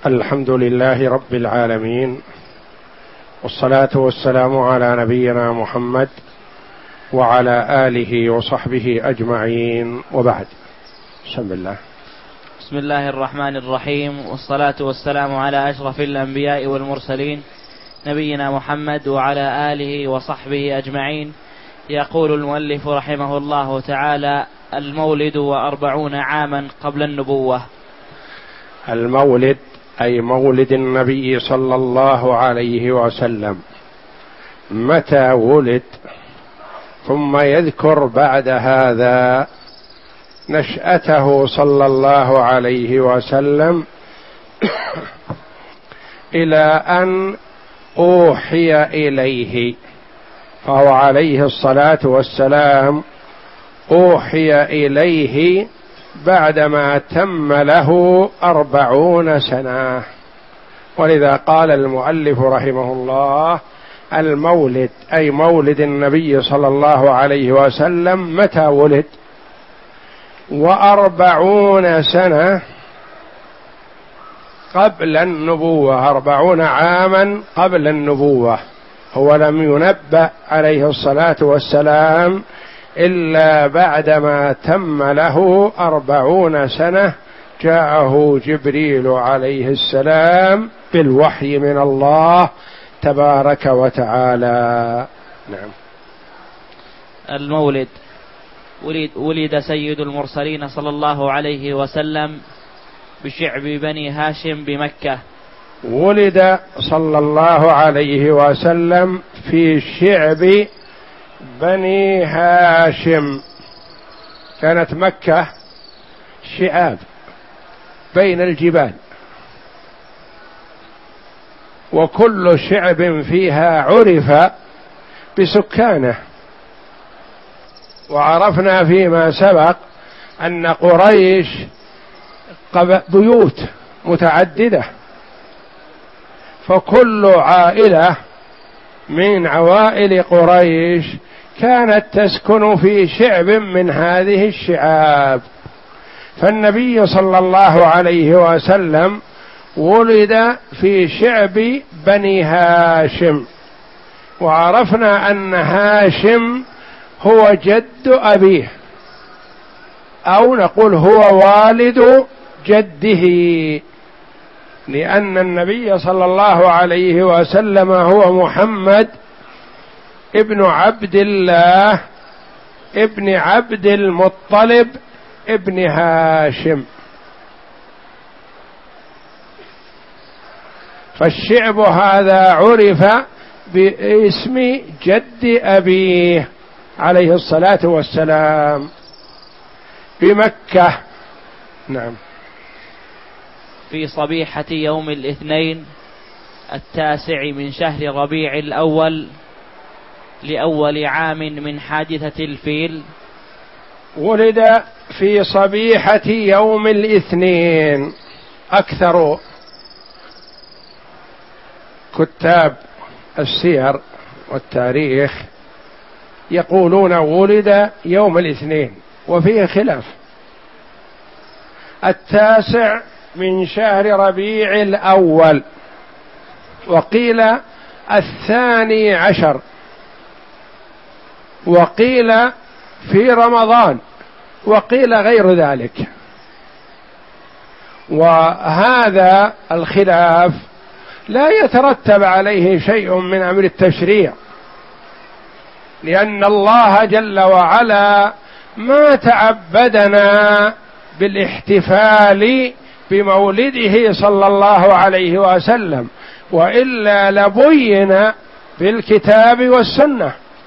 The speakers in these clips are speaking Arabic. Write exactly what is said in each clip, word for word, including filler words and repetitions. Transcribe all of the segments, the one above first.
الحمد لله رب العالمين، والصلاة والسلام على نبينا محمد وعلى آله وصحبه أجمعين، وبعد. بسم الله. بسم الله الرحمن الرحيم، والصلاة والسلام على أشرف الأنبياء والمرسلين نبينا محمد وعلى آله وصحبه أجمعين. يقول المؤلف رحمه الله تعالى: المولد وأربعون عاما قبل النبوة. المولد أي مولد النبي صلى الله عليه وسلم، متى ولد، ثم يذكر بعد هذا نشأته صلى الله عليه وسلم إلى أن أوحي إليه، فهو عليه الصلاة والسلام أوحي إليه بعدما تم له أربعون سنة، ولذا قال المؤلف رحمه الله: المولد أي مولد النبي صلى الله عليه وسلم متى ولد، وأربعون سنة قبل النبوة، أربعون عاما قبل النبوة. هو لم ينبأ عليه الصلاة والسلام إلا بعدما تم له أربعون سنة جاءه جبريل عليه السلام بالوحي من الله تبارك وتعالى. نعم. المولد. ولد, ولد سيد المرسلين صلى الله عليه وسلم بشعب بني هاشم بمكة. ولد صلى الله عليه وسلم في شعب بني هاشم. كانت مكة شعاب بين الجبال، وكل شعب فيها عرف بسكانه، وعرفنا فيما سبق أن قريش بيوت متعددة، فكل عائلة من عوائل قريش كانت تسكن في شعب من هذه الشعاب. فالنبي صلى الله عليه وسلم ولد في شعب بني هاشم، وعرفنا أن هاشم هو جد أبيه، أو نقول هو والد جده، لأن النبي صلى الله عليه وسلم هو محمد ابن عبد الله ابن عبد المطلب ابن هاشم. فالشعب هذا عرف باسم جد أبيه عليه الصلاة والسلام بمكة. نعم. في صبيحة يوم الاثنين التاسع من شهر ربيع الأول لأول عام من حادثة الفيل. ولد في صبيحة يوم الاثنين. أكثر كتاب السير والتاريخ يقولون ولد يوم الاثنين، وفيه خلاف. التاسع من شهر ربيع الأول، وقيل الثاني عشر، وقيل في رمضان، وقيل غير ذلك. وهذا الخلاف لا يترتب عليه شيء من أمر التشريع، لأن الله جل وعلا ما تعبدنا بالاحتفال بمولده صلى الله عليه وسلم، وإلا لبين بالكتاب والسنة،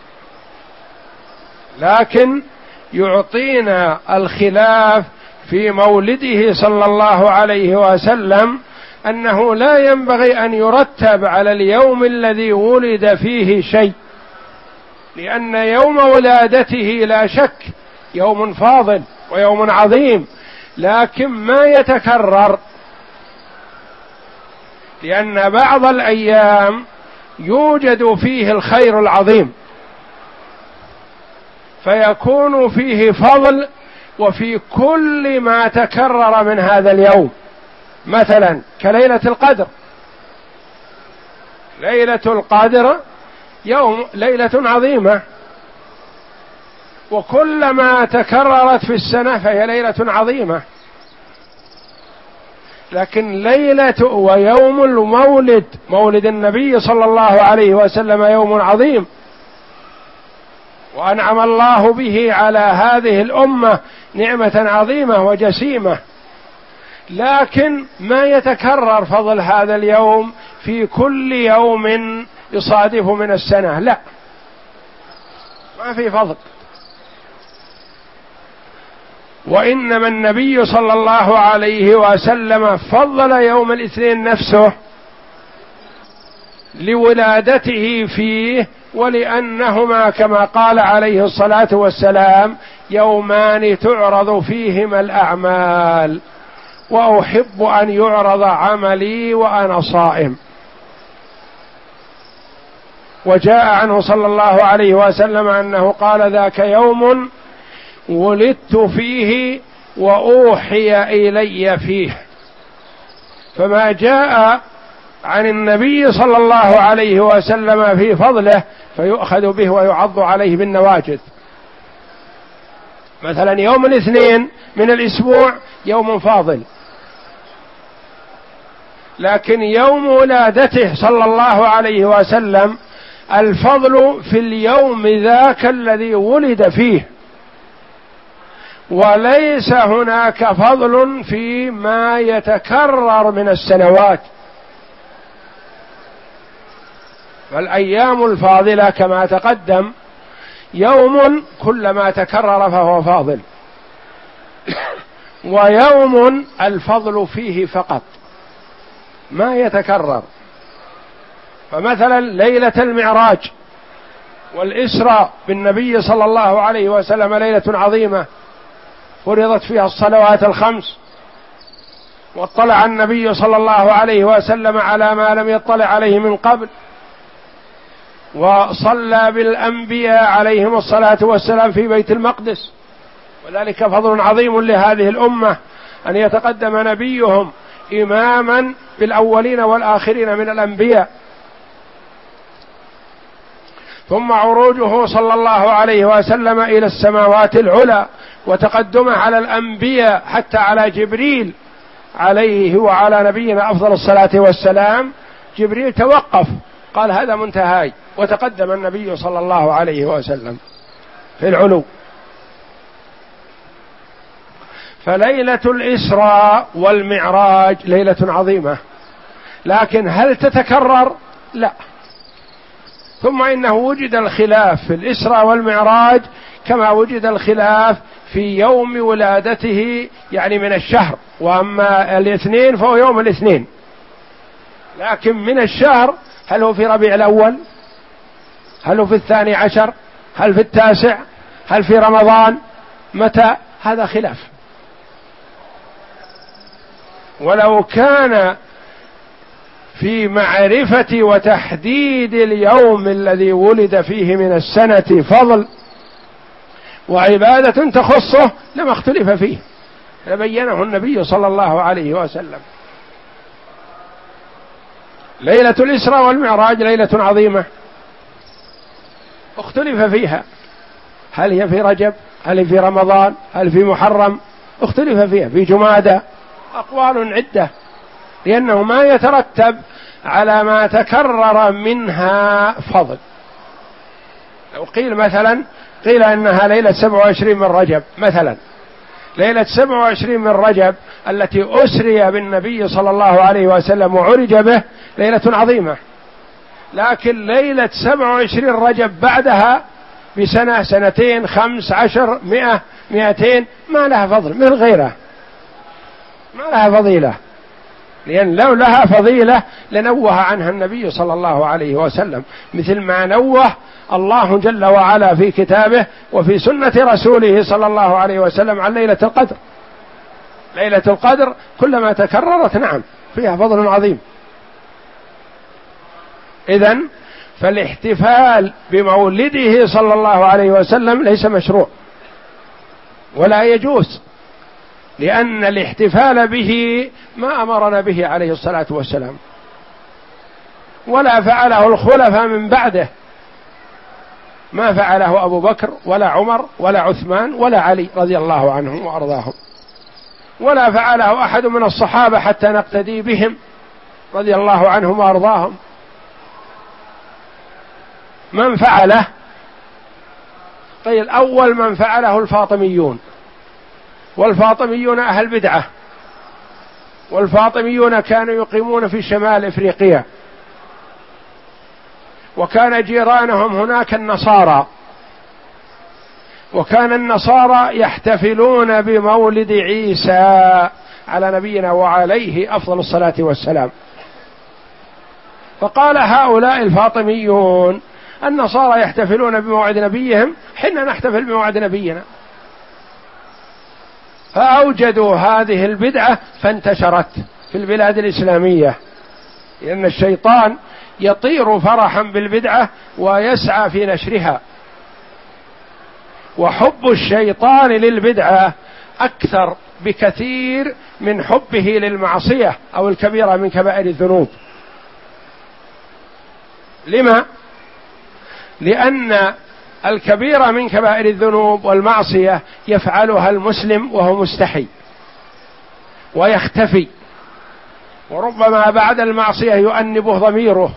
لكن يعطينا الخلاف في مولده صلى الله عليه وسلم أنه لا ينبغي أن يرتب على اليوم الذي ولد فيه شيء، لأن يوم ولادته لا شك يوم فاضل ويوم عظيم، لكن ما يتكرر، لأن بعض الأيام يوجد فيه الخير العظيم فيكون فيه فضل وفي كل ما تكرر من هذا اليوم، مثلا كليلة القدر. ليلة القدر يوم ليلة عظيمة، وكلما تكررت في السنة فهي ليلة عظيمة. لكن ليلة ويوم المولد، مولد النبي صلى الله عليه وسلم، يوم عظيم، وأنعم الله به على هذه الأمة نعمة عظيمة وجسيمة، لكن ما يتكرر فضل هذا اليوم في كل يوم يصادف من السنة، لا، ما في فضل. وإنما النبي صلى الله عليه وسلم فضل يوم الاثنين نفسه لولادته فيه، ولأنهما كما قال عليه الصلاة والسلام يومان تعرض فيهما الأعمال، وأحب أن يعرض عملي وأنا صائم. وجاء عنه صلى الله عليه وسلم أنه قال ذاك يوم ولدت فيه وأوحي إلي فيه. فما جاء عن النبي صلى الله عليه وسلم في فضله فيؤخذ به ويعض عليه بالنواجذ. مثلا يوم الاثنين من الأسبوع يوم فاضل، لكن يوم ولادته صلى الله عليه وسلم الفضل في اليوم ذاك الذي ولد فيه، وليس هناك فضل فيما يتكرر من السنوات. فالأيام الفاضلة كما تقدم يوم كلما تكرر فهو فاضل، ويوم الفضل فيه فقط ما يتكرر. فمثلا ليلة المعراج والإسراء بالنبي صلى الله عليه وسلم ليلة عظيمة فرضت فيها الصلوات الخمس، واطلع النبي صلى الله عليه وسلم على ما لم يطلع عليه من قبل، وصلى بالأنبياء عليهم الصلاة والسلام في بيت المقدس. وذلك فضل عظيم لهذه الأمة أن يتقدم نبيهم إماما بالأولين والآخرين من الأنبياء. ثم عروجه صلى الله عليه وسلم إلى السماوات العلى، وتقدمه على الأنبياء حتى على جبريل عليه وعلى نبينا أفضل الصلاة والسلام. جبريل توقف قال هذا منتهاي، وتقدم النبي صلى الله عليه وسلم في العلو. فليلة الإسراء والمعراج ليلة عظيمة، لكن هل تتكرر؟ لا. ثم إنه وجد الخلاف في الإسراء والمعراج كما وجد الخلاف في يوم ولادته يعني من الشهر، وأما الاثنين فهو يوم الاثنين، لكن من الشهر هل هو في ربيع الأول، هل هو في الثاني عشر، هل في التاسع، هل في رمضان، متى؟ هذا خلاف. ولو كان في معرفة وتحديد اليوم الذي ولد فيه من السنة فضل وعبادة تخصه لما اختلف فيه، لبينه النبي صلى الله عليه وسلم. ليلة الإسراء والمعراج ليلة عظيمة اختلف فيها، هل هي في رجب، هل هي في رمضان، هل في محرم، اختلف فيها، في جمادى، أقوال عدة، لأنه ما يترتب على ما تكرر منها فضل. لو قيل مثلا قيل إنها ليلة سبعة وعشرين من رجب مثلا، ليلة سبعة وعشرين من رجب التي أسري بالنبي صلى الله عليه وسلم وعرج به ليلة عظيمة، لكن ليلة سبعة وعشرين رجب بعدها بسنة، سنتين، خمس عشر، مئة، مئتين، ما لها فضل مثل غيرها، ما لها فضيلة، لأن لو لها فضيلة لنوه عنها النبي صلى الله عليه وسلم، مثل ما نوه الله جل وعلا في كتابه وفي سنة رسوله صلى الله عليه وسلم عن ليلة القدر. ليلة القدر كلما تكررت نعم فيها فضل عظيم. إذن فالاحتفال بمولده صلى الله عليه وسلم ليس مشروع ولا يجوز، لأن الاحتفال به ما أمرنا به عليه الصلاة والسلام، ولا فعله الخلفاء من بعده، ما فعله أبو بكر ولا عمر ولا عثمان ولا علي رضي الله عنهم وأرضاهم، ولا فعله أحد من الصحابة حتى نقتدي بهم رضي الله عنهم وأرضاهم. من فعله؟ قيل أول من فعله الفاطميون، والفاطميون أهل بدعة، والفاطميون كانوا يقيمون في شمال إفريقيا، وكان جيرانهم هناك النصارى، وكان النصارى يحتفلون بمولد عيسى على نبينا وعليه أفضل الصلاة والسلام. فقال هؤلاء الفاطميون النصارى يحتفلون بموعد نبيهم، حنا نحتفل بموعد نبينا، فأوجدوا هذه البدعة فانتشرت في البلاد الإسلامية، لأن الشيطان يطير فرحا بالبدعة ويسعى في نشرها، وحب الشيطان للبدعة أكثر بكثير من حبه للمعصية أو الكبيرة من كبائر الذنوب. لما؟ لأن الكبيرة من كبائر الذنوب والمعصية يفعلها المسلم وهو مستحي ويختفي، وربما بعد المعصية يؤنبه ضميره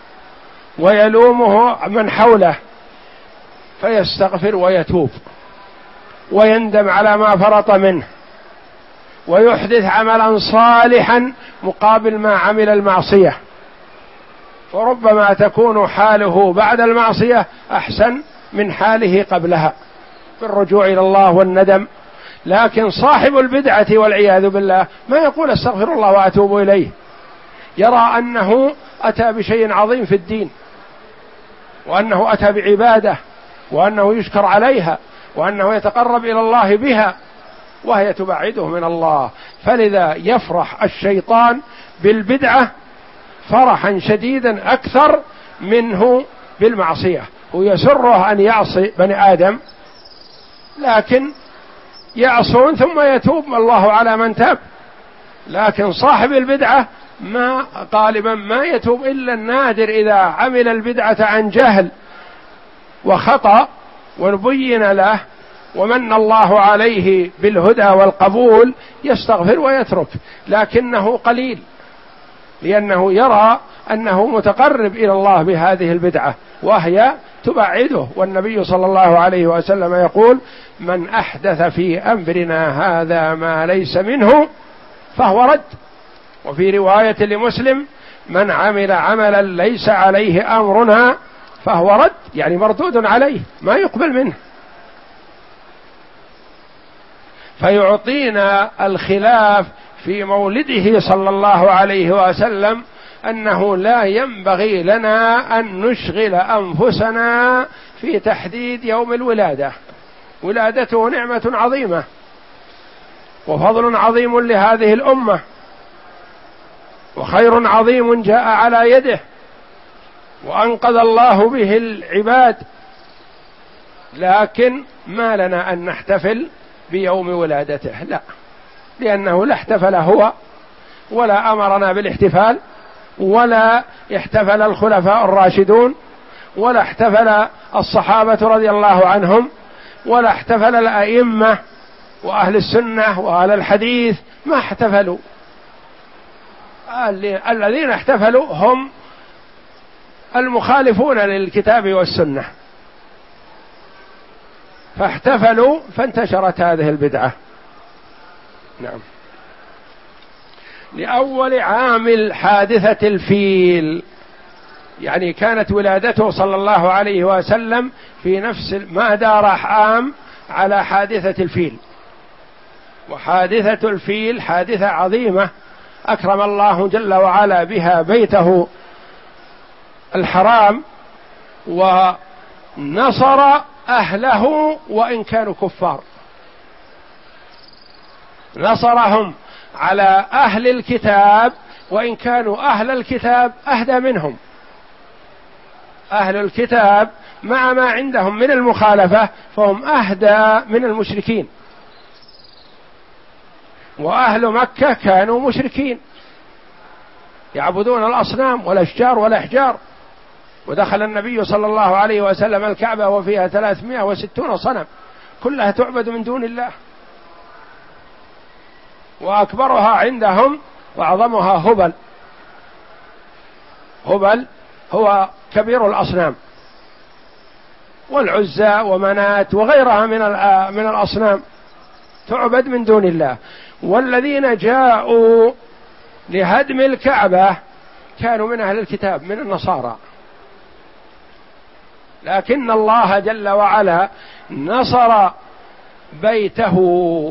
ويلومه من حوله، فيستغفر ويتوب ويندم على ما فرط منه، ويحدث عملا صالحا مقابل ما عمل المعصية، فربما تكون حاله بعد المعصية أحسن من حاله قبلها بالرجوع إلى الله والندم. لكن صاحب البدعة والعياذ بالله ما يقول استغفر الله وأتوب إليه، يرى أنه أتى بشيء عظيم في الدين، وأنه أتى بعبادة، وأنه يشكر عليها، وأنه يتقرب إلى الله بها، وهي تبعده من الله. فلذا يفرح الشيطان بالبدعة فرحا شديدا أكثر منه بالمعصية، ويسره أن يعصي بني آدم، لكن يعصون ثم يتوب الله على من تاب. لكن صاحب البدعة ما غالبا ما يتوب إلا النادر، إذا عمل البدعة عن جهل وخطأ وبين له ومن الله عليه بالهدى والقبول يستغفر ويترك، لكنه قليل، لأنه يرى أنه متقرب إلى الله بهذه البدعة وهي تبعده. والنبي صلى الله عليه وسلم يقول من أحدث في أمرنا هذا ما ليس منه فهو رد. وفي رواية لمسلم من عمل عملا ليس عليه أمرنا فهو رد، يعني مردود عليه ما يقبل منه. فيعطينا الخلاف في مولده صلى الله عليه وسلم أنه لا ينبغي لنا أن نشغل أنفسنا في تحديد يوم الولادة. ولادته نعمة عظيمة وفضل عظيم لهذه الأمة، وخير عظيم جاء على يده، وأنقذ الله به العباد، لكن ما لنا أن نحتفل بيوم ولادته، لا، لأنه لا احتفل هو ولا أمرنا بالاحتفال، ولا احتفل الخلفاء الراشدون، ولا احتفل الصحابة رضي الله عنهم، ولا احتفل الأئمة وأهل السنة وأهل الحديث، ما احتفلوا. الذين احتفلوا هم المخالفون للكتاب والسنة، فاحتفلوا فانتشرت هذه البدعة. نعم. لأول عامل حادثة الفيل، يعني كانت ولادته صلى الله عليه وسلم في نفس ما دار عام على حادثة الفيل، وحادثة الفيل حادثة عظيمة أكرم الله جل وعلا بها بيته الحرام، ونصر أهله وإن كانوا كفار، نصرهم على أهل الكتاب وإن كانوا أهل الكتاب أهدى منهم. أهل الكتاب مع ما عندهم من المخالفة فهم أهدى من المشركين، وأهل مكة كانوا مشركين يعبدون الأصنام والأشجار والأحجار، ودخل النبي صلى الله عليه وسلم الكعبة وفيها ثلاثمائة وستون صنم كلها تعبد من دون الله، وأكبرها عندهم وأعظمها هبل. هبل هو كبير الأصنام، والعزى ومنات وغيرها من من الأصنام تعبد من دون الله. والذين جاءوا لهدم الكعبة كانوا من أهل الكتاب من النصارى، لكن الله جل وعلا نصر بيته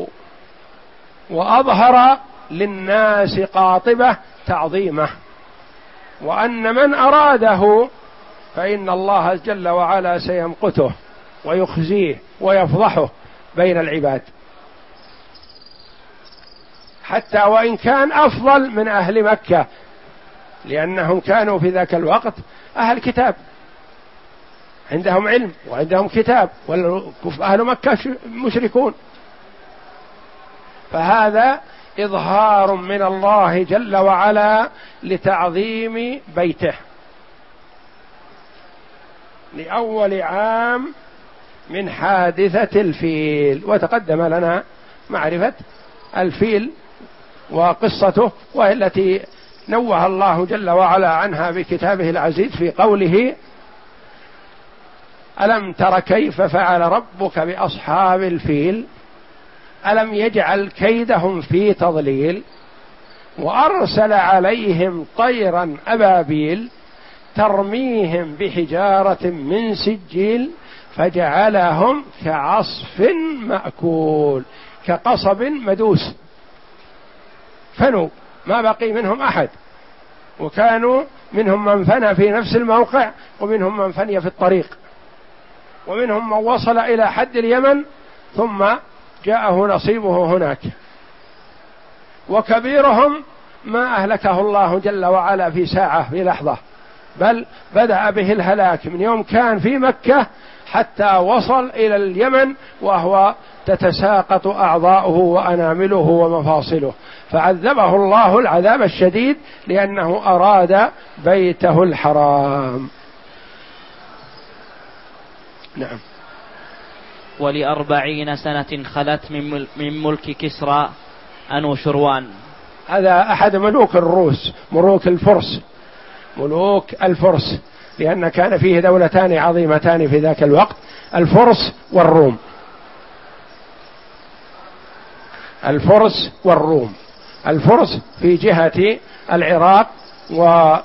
وأظهر للناس قاطبة تعظيمه، وأن من أراده فإن الله جل وعلا سيمقته ويخزيه ويفضحه بين العباد، حتى وإن كان أفضل من أهل مكة، لأنهم كانوا في ذاك الوقت أهل كتاب عندهم علم وعندهم كتاب، وأهل مكة مشركون. فهذا إظهار من الله جل وعلا لتعظيم بيته لأول عام من حادثة الفيل. وتقدم لنا معرفة الفيل وقصته، وهي التي نوه الله جل وعلا عنها بكتابه العزيز في قوله: ألم تر كيف فعل ربك بأصحاب الفيل ألم يجعل كيدهم في تضليل وأرسل عليهم طيرا أبابيل ترميهم بحجارة من سجيل فجعلهم كعصف مأكول، كقصب مدوس، فنوا ما بقي منهم أحد، وكانوا منهم من فنى في نفس الموقع، ومنهم من فني في الطريق، ومنهم من وصل إلى حد اليمن ثم جاءه نصيبه هناك. وكبيرهم ما أهلكه الله جل وعلا في ساعة في لحظة، بل بدأ به الهلاك من يوم كان في مكة حتى وصل إلى اليمن وهو تتساقط أعضاؤه وأنامله ومفاصله، فعذبه الله العذاب الشديد لأنه أراد بيته الحرام. نعم. ولأربعين سنة خلت من ملك كسرى أنوشروان. هذا أحد ملوك الروس، ملوك الفرس، ملوك الفرس، لأن كان فيه دولتان عظيمتان في ذاك الوقت، الفرس والروم. الفرس والروم، الفرس في جهة العراق وتلك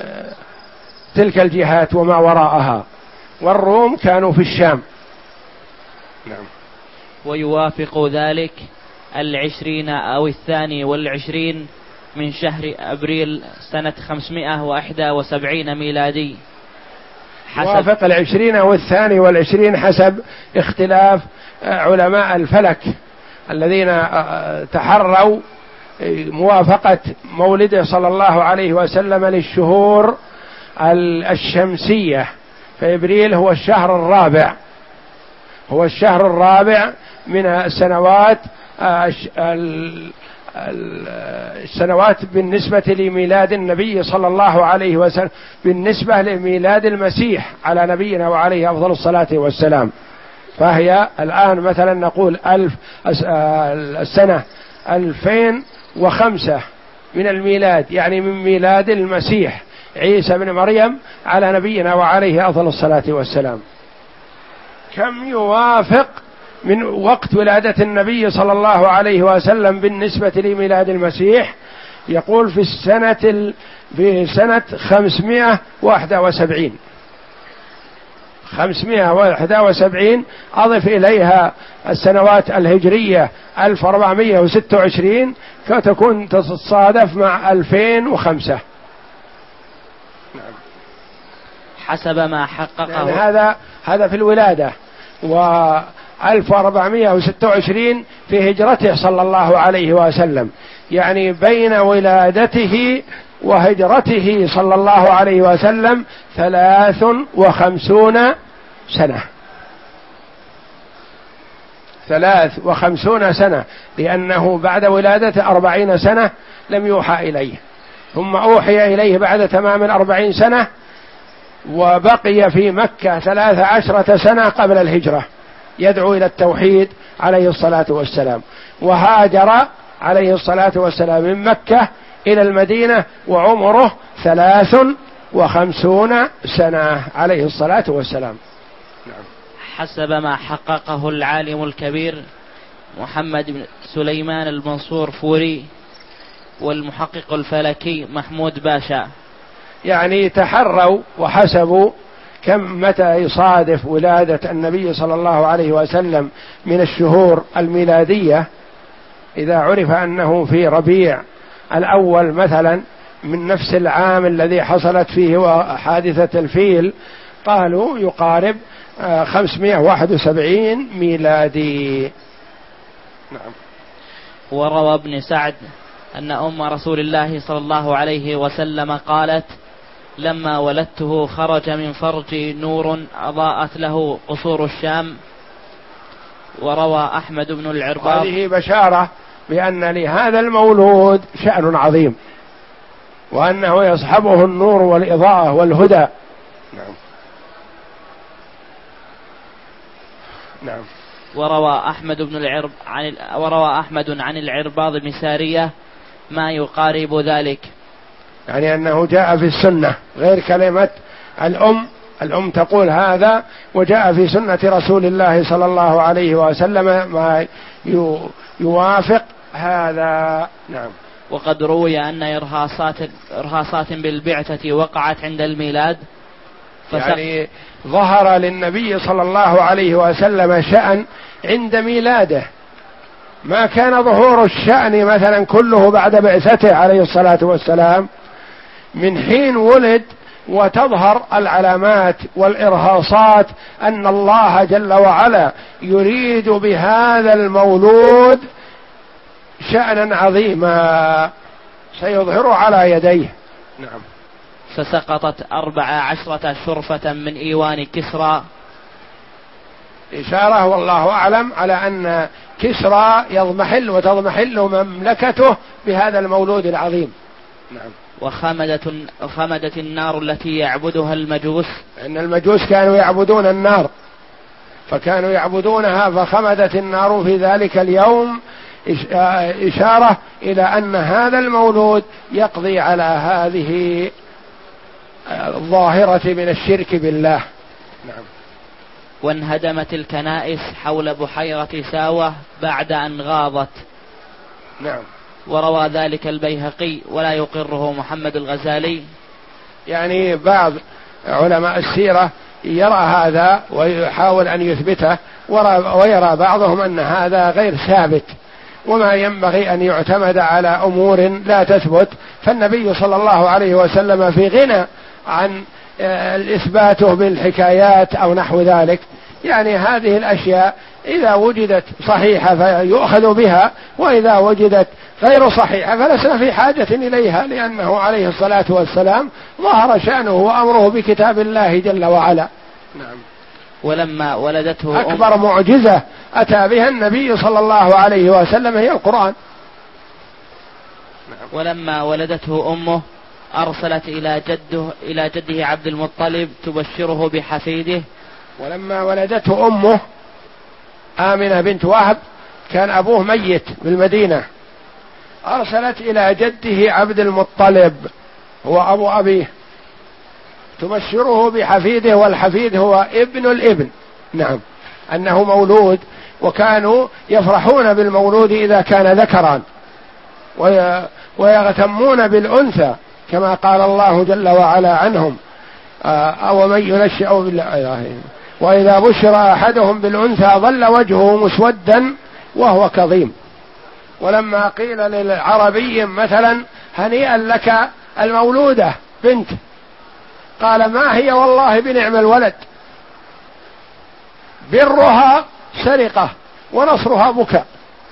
الجهات وما وراءها، والروم كانوا في الشام. نعم. ويوافق ذلك العشرين أو الثاني والعشرين من شهر أبريل سنة خمسمائة وإحدى وسبعين ميلادي. وافق العشرين والثاني والعشرين حسب اختلاف علماء الفلك الذين تحروا موافقة مولده صلى الله عليه وسلم للشهور الشمسية، فإبريل هو الشهر الرابع، هو الشهر الرابع من السنوات السنوات بالنسبة لميلاد النبي صلى الله عليه وسلم، بالنسبة لميلاد المسيح على نبينا وعليه أفضل الصلاة والسلام. فهي الآن مثلا نقول ألف السنة ألفين وخمسة من الميلاد، يعني من ميلاد المسيح عيسى بن مريم على نبينا وعليه أفضل الصلاة والسلام. كم يوافق من وقت ولادة النبي صلى الله عليه وسلم بالنسبة لميلاد المسيح؟ يقول في السنة في سنة خمسمائة وواحد وسبعين، خمسمائة وواحد وسبعين أضف إليها السنوات الهجرية ألف وأربعمائة وستة وعشرين فتكون تتصادف مع ألفين وخمسة. حسب ما حققه يعني هذا هذا في الولادة، وألف وأربعمائة وستة وعشرين في هجرته صلى الله عليه وسلم، يعني بين ولادته وهجرته صلى الله عليه وسلم ثلاث وخمسون سنة، ثلاث وخمسون سنة، لأنه بعد ولادة أربعين سنة لم يوحى إليه، ثم أوحي إليه بعد تمام الأربعين سنة، وبقي في مكة ثلاث عشرة سنة قبل الهجرة يدعو إلى التوحيد عليه الصلاة والسلام، وهاجر عليه الصلاة والسلام من مكة إلى المدينة وعمره ثلاث وخمسون سنة عليه الصلاة والسلام. نعم. حسب ما حققه العالم الكبير محمد بن سليمان المنصور فوري والمحقق الفلكي محمود باشا، يعني تحروا وحسبوا كم متى يصادف ولادة النبي صلى الله عليه وسلم من الشهور الميلادية، إذا عرف أنه في ربيع الأول مثلا من نفس العام الذي حصلت فيه حادثة الفيل، قالوا يقارب خمسمائة وواحد وسبعين ميلادي. نعم. وروى ابن سعد أن أم رسول الله صلى الله عليه وسلم قالت: لما ولدته خرج من فرجي نور أضاءت له قصور الشام. وروى أحمد بن العرباض. هذه بشارة بأن لهذا المولود شأن عظيم، وأنه يصحبه النور والإضاءة والهدى. نعم. نعم. وروى أحمد بن العرب عن وروى أحمد عن العرباض بن سارية ما يقارب ذلك، يعني أنه جاء في السنة غير كلمة الأم، الأم تقول هذا، وجاء في سنة رسول الله صلى الله عليه وسلم ما يوافق هذا. نعم. وقد روي أن إرهاصات إرهاصات بالبعثة وقعت عند الميلاد، يعني ظهر للنبي صلى الله عليه وسلم شأن عند ميلاده، ما كان ظهور الشأن مثلا كله بعد بعثته عليه الصلاة والسلام، من حين ولد وتظهر العلامات والإرهاصات أن الله جل وعلا يريد بهذا المولود شأنا عظيما سيظهر على يديه. نعم. فسقطت أربع عشرة شرفة من إيوان كسرى، إشارة والله أعلم على أن كسرى يضمحل وتضمحل مملكته بهذا المولود العظيم. نعم. وخمدت خمدت النار التي يعبدها المجوس، إن المجوس كانوا يعبدون النار فكانوا يعبدونها، فخمدت النار في ذلك اليوم، إشارة إلى أن هذا المولود يقضي على هذه الظاهرة من الشرك بالله. نعم. وانهدمت الكنائس حول بحيرة ساوة بعد أن غاضت. نعم. وروى ذلك البيهقي ولا يقره محمد الغزالي. يعني بعض علماء السيرة يرى هذا ويحاول أن يثبته، ويرى بعضهم أن هذا غير ثابت، وما ينبغي أن يعتمد على أمور لا تثبت، فالنبي صلى الله عليه وسلم في غنى عن الإثباته بالحكايات أو نحو ذلك. يعني هذه الأشياء إذا وجدت صحيحة فيؤخذ بها، وإذا وجدت غير صحيحة فلسنا في حاجة إليها، لأنه عليه الصلاة والسلام ظهر شأنه وأمره بكتاب الله جل وعلا. نعم. ولما ولدته أكبر معجزة أتى بها النبي صلى الله عليه وسلم هي القرآن. نعم. ولما ولدته أمه أرسلت إلى جده إلى جده عبد المطلب تبشره بحفيده. ولما ولدته أمه آمنة بنت وهب كان أبوه ميت بالمدينة، أرسلت إلى جده عبد المطلب هو أبو أبيه تبشره بحفيده، والحفيد هو ابن الابن. نعم. أنه مولود، وكانوا يفرحون بالمولود إذا كان ذكرا ويغتمون بالأنثى كما قال الله جل وعلا عنهم: أو من ينشأ بالله وإذا بشر أحدهم بالأنثى ظل وجهه مسودا وهو كظيم. ولما قيل للعربي مثلا: هنيئا لك المولودة بنت، قال: ما هي والله بنعم الولد، برها سرقة ونصرها بكاء.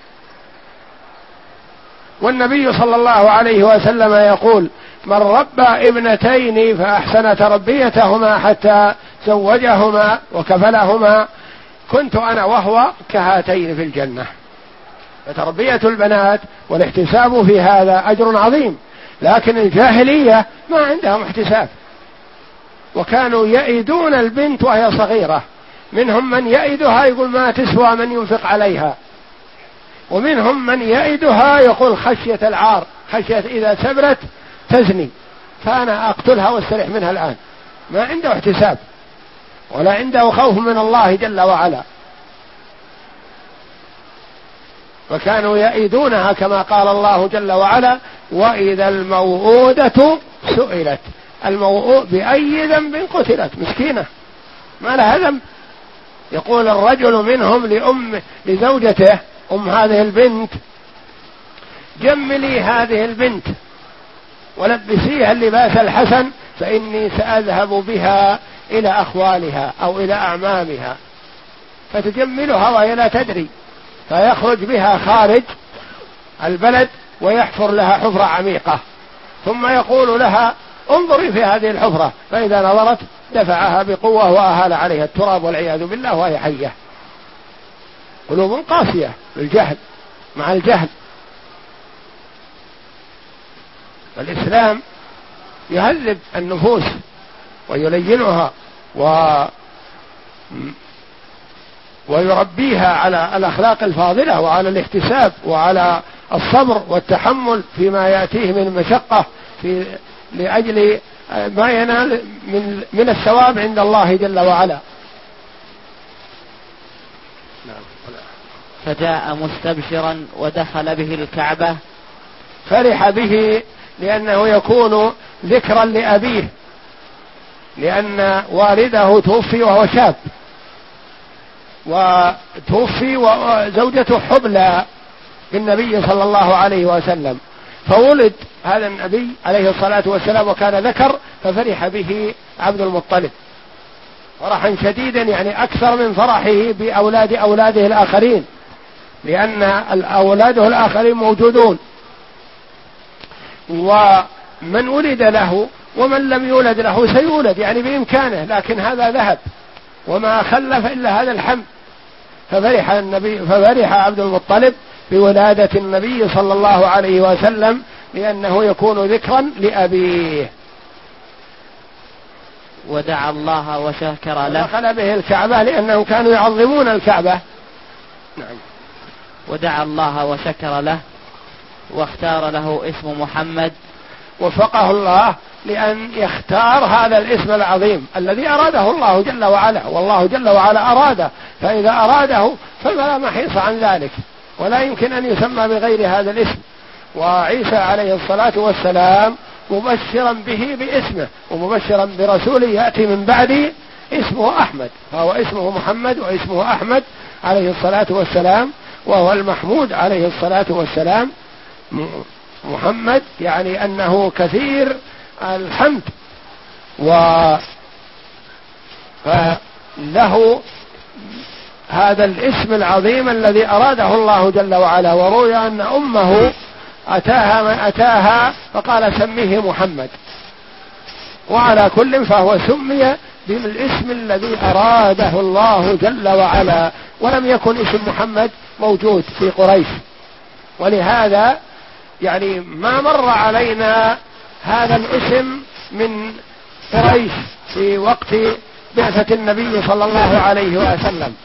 والنبي صلى الله عليه وسلم يقول: من ربى ابنتين فأحسن تربيتهما حتى زوجهما وكفلهما كنت أنا وهو كهاتين في الجنة. فتربية البنات والاحتساب في هذا أجر عظيم، لكن الجاهلية ما عندهم احتساب، وكانوا يئدون البنت وهي صغيرة، منهم من يئدها يقول ما تسوى من ينفق عليها، ومنهم من يئدها يقول خشية العار، خشية إذا سبرت تزني فأنا أقتلها واستريح منها الآن. ما عنده احتساب ولا عنده خوف من الله جل وعلا، وكانوا يئدونها كما قال الله جل وعلا وإذا الموءودة سئلت. الموءود بأي ذنب قتلت، مسكينة ما لها ذنب. يقول الرجل منهم لأم لزوجته أم هذه البنت جملي هذه البنت ولبسيها اللباس الحسن فإني سأذهب بها إلى أخوالها أو إلى أعمامها، فتجملها وهي لا تدري، فيخرج بها خارج البلد ويحفر لها حفرة عميقة، ثم يقول لها انظري في هذه الحفرة، فإذا نظرت دفعها بقوة وأهال عليها التراب والعياذ بالله وهي حية. قلوب قاسية بالجهل مع الجهل. الإسلام يهذب النفوس ويلينها و ويربيها على الأخلاق الفاضلة وعلى الاحتساب وعلى الصبر والتحمل فيما يأتيه من مشقة في لأجل ما ينال من من الثواب عند الله جل وعلا. فجاء مستبشرا ودخل به الكعبة. فرح به لأنه يكون ذكرا لأبيه، لأن والده توفي وهو شاب، وتوفي وزوجته حبلى بالنبي صلى الله عليه وسلم، فولد هذا النبي عليه الصلاة والسلام وكان ذكر، ففرح به عبد المطلب فرحا شديدا، يعني أكثر من فرحه بأولاد أولاده الآخرين، لأن أولاده الآخرين موجودون، ومن ولد له ومن لم يولد له سيولد يعني بإمكانه، لكن هذا ذهب وما خلف إلا هذا الحمد. ففرح النبي ففرح عبد المطلب بولادة النبي صلى الله عليه وسلم لأنه يكون ذكرا لأبيه. ودعا الله وشكر له. دخل به الكعبة لأنهم كانوا يعظمون الكعبة. نعم. ودعا الله وشكر له واختار له اسم محمد. وفقه الله لأن يختار هذا الاسم العظيم الذي أراده الله جل وعلا، والله جل وعلا أراده، فإذا أراده فلا محيص عن ذلك، ولا يمكن أن يسمى بغير هذا الاسم. وعيسى عليه الصلاة والسلام مبشرا به باسمه ومبشرا برسول يأتي من بعد اسمه أحمد، فهو اسمه محمد واسمه أحمد عليه الصلاة والسلام، وهو المحمود عليه الصلاة والسلام. محمد يعني أنه كثير الحمد، وله هذا الاسم العظيم الذي أراده الله جل وعلا. وروي أن أمه أتاها من أتاها فقال سميه محمد، وعلى كل فهو سمي بالاسم الذي أراده الله جل وعلا، ولم يكن اسم محمد موجود في قريش، ولهذا يعني ما مر علينا هذا الاسم من قريش في وقت بعثة النبي صلى الله عليه وسلم.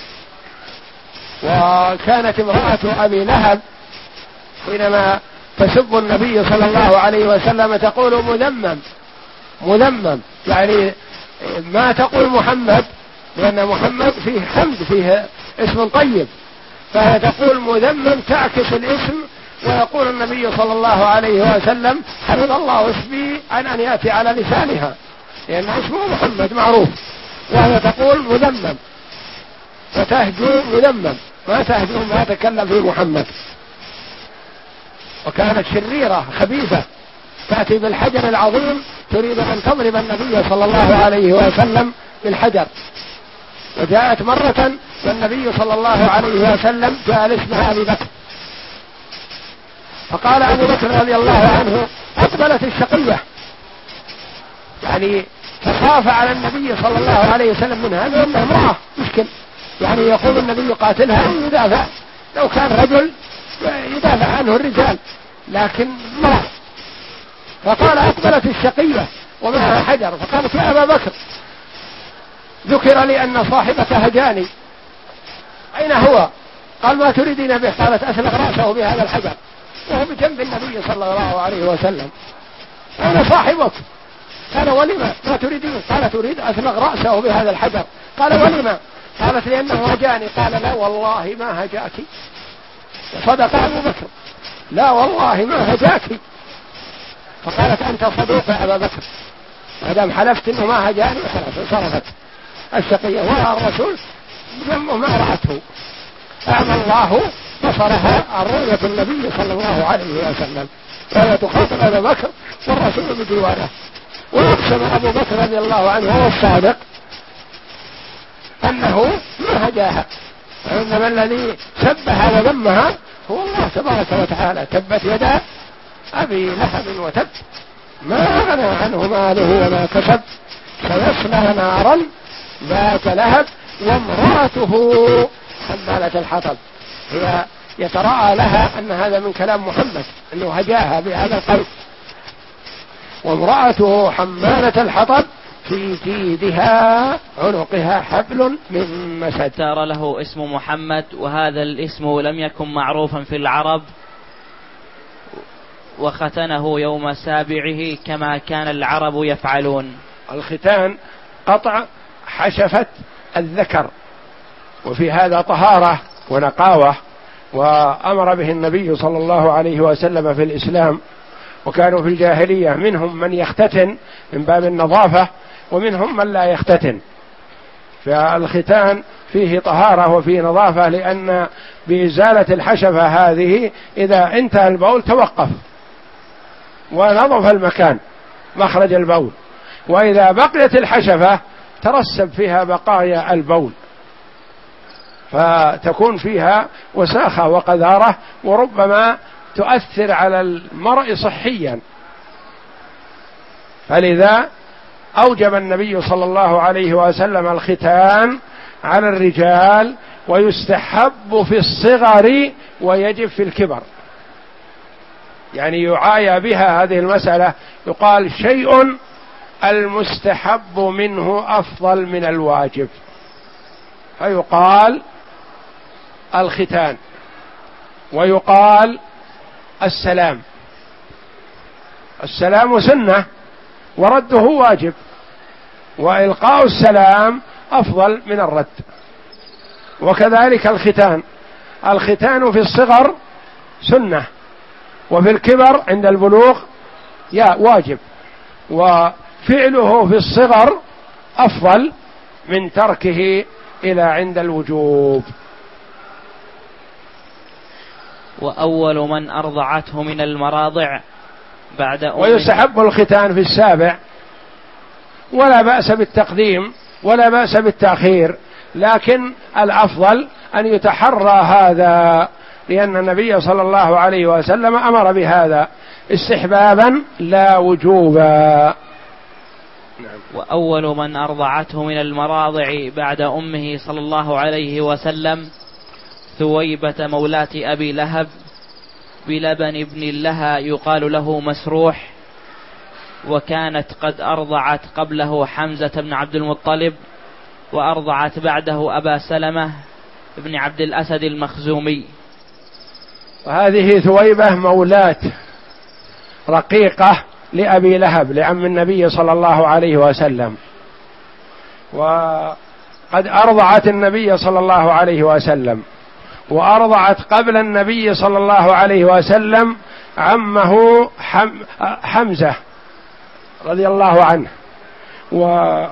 وكانت امرأة أبي لهب حينما تسب النبي صلى الله عليه وسلم تقول مذمم مذمم، يعني ما تقول محمد، لأن محمد فيه حمد، فيه اسم طيب، فهي تقول مذمم تعكس الاسم. ويقول النبي صلى الله عليه وسلم حفظ الله اسمي عن أن يأتي على لسانها، لأن اسمه محمد معروف، وهي تقول مذمم، فتهجو مذمم، ما تهجو ما تكلم في محمد. وكانت شريرة خبيثة تأتي بالحجر العظيم تريد أن تضرب النبي صلى الله عليه وسلم بالحجر. وجاءت مرة والنبي صلى الله عليه وسلم جالس مع أبي بكر، فقال أبو بكر رضي الله عنه أقبلت الشقية، يعني فخاف على النبي صلى الله عليه وسلم منها لأنها امرأة مشكل، يعني يقول النبي قاتلها أو يدافع، لو كان رجل يدافع عنه الرجال، لكن ما. فقال أقبلت الشقية ومعها حجر فقالت يا أبا بكر ذكر لي أن صاحبك هجاني، أين هو؟ قال ما تريدين به؟ قالت أسلق رأسه بهذا الحجر، وهو بجنب النبي صلى الله عليه وسلم. أين صاحبك؟ قال ولما؟ ما تريدين؟ قال تريد أسلق رأسه بهذا الحجر. قال ولما؟ قالت لأنه هجاني. قال لا والله ما هجاك. صدق أبو بكر، لا والله ما هجاك. فقالت أنت صدوق يا أبا بكر، ما دام حلفت إنه ما هجاني خلاص. صرفت الشقية وراء الرسول جنبه ما رأته، أعمى الله بصرها عن رؤية النبي صلى الله عليه وسلم، فلا تخاطب أبا بكر والرسول بجواره. وأقسم أبو بكر رضي الله عنه هو الصادق أنه ما هجاها، وإنما الذي سبها وذمها هو الله تبارك وتعالى. تبت يدا أبي لهب وتب ما أغنى عنه ماله وما كسب سيصلى نارا ذات لهب وامرأته حمالة الحطب. هي يتراءى لها أن هذا من كلام محمد أنه هجاها بهذا القول. وامرأته حمالة الحطب في جيدها عنقها حبل من مسد. ترى له اسم محمد، وهذا الاسم لم يكن معروفا في العرب، وختنه يوم سابعه كما كان العرب يفعلون. الختان قطع حشفة الذكر، وفي هذا طهارة ونقاوة، وأمر به النبي صلى الله عليه وسلم في الإسلام. وكانوا في الجاهلية منهم من يختتن من باب النظافة ومنهم من لا يختتن، فالختان فيه طهارة وفيه نظافة، لأن بإزالة الحشفة هذه إذا انتهى البول توقف ونظف المكان مخرج البول، وإذا بقيت الحشفة ترسب فيها بقايا البول فتكون فيها وساخة وقذارة، وربما تؤثر على المرء صحيا. فلذا أوجب النبي صلى الله عليه وسلم الختان على الرجال، ويستحب في الصغر ويجب في الكبر. يعني يعايى بها هذه المسألة، يقال شيء المستحب منه أفضل من الواجب، فيقال الختان، ويقال السلام. السلام سنة ورده واجب، وإلقاء السلام أفضل من الرد. وكذلك الختان، الختان في الصغر سنة، وفي الكبر عند البلوغ يا واجب، وفعله في الصغر أفضل من تركه إلى عند الوجوب. وأول من أرضعته من المراضع بعد أمه. ويستحب الختان في السابع، ولا بأس بالتقديم ولا بأس بالتأخير، لكن الأفضل أن يتحرى هذا، لأن النبي صلى الله عليه وسلم أمر بهذا استحبابا لا وجوبا. وأول من أرضعته من المراضع بعد أمه صلى الله عليه وسلم ثويبة مولاة أبي لهب بلبن ابن لها يقال له مسروح، وكانت قد أرضعت قبله حمزة بن عبد المطلب، وأرضعت بعده أبا سلمة بن عبد الأسد المخزومي. وهذه ثويبة مولاة رقيقة لأبي لهب لعم النبي صلى الله عليه وسلم، وقد أرضعت النبي صلى الله عليه وسلم، وأرضعت قبل النبي صلى الله عليه وسلم عمه حمزة رضي الله عنه، و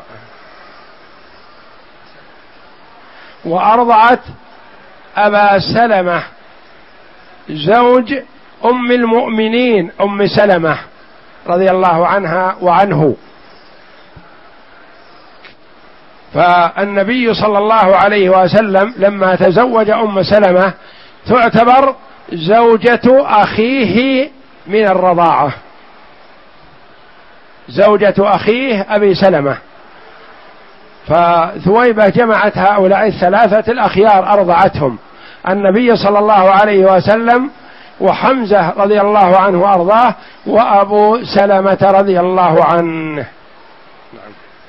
وأرضعت أبا سلمة زوج أم المؤمنين أم سلمة رضي الله عنها وعنه. فالنبي صلى الله عليه وسلم لما تزوج أم سلمة تعتبر زوجة أخيه من الرضاعة، زوجة أخيه أبي سلمة، فثويبة جمعت هؤلاء الثلاثة الأخيار أرضعتهم النبي صلى الله عليه وسلم، وحمزة رضي الله عنه وأرضاه، وأبو سلمة رضي الله عنه. نعم.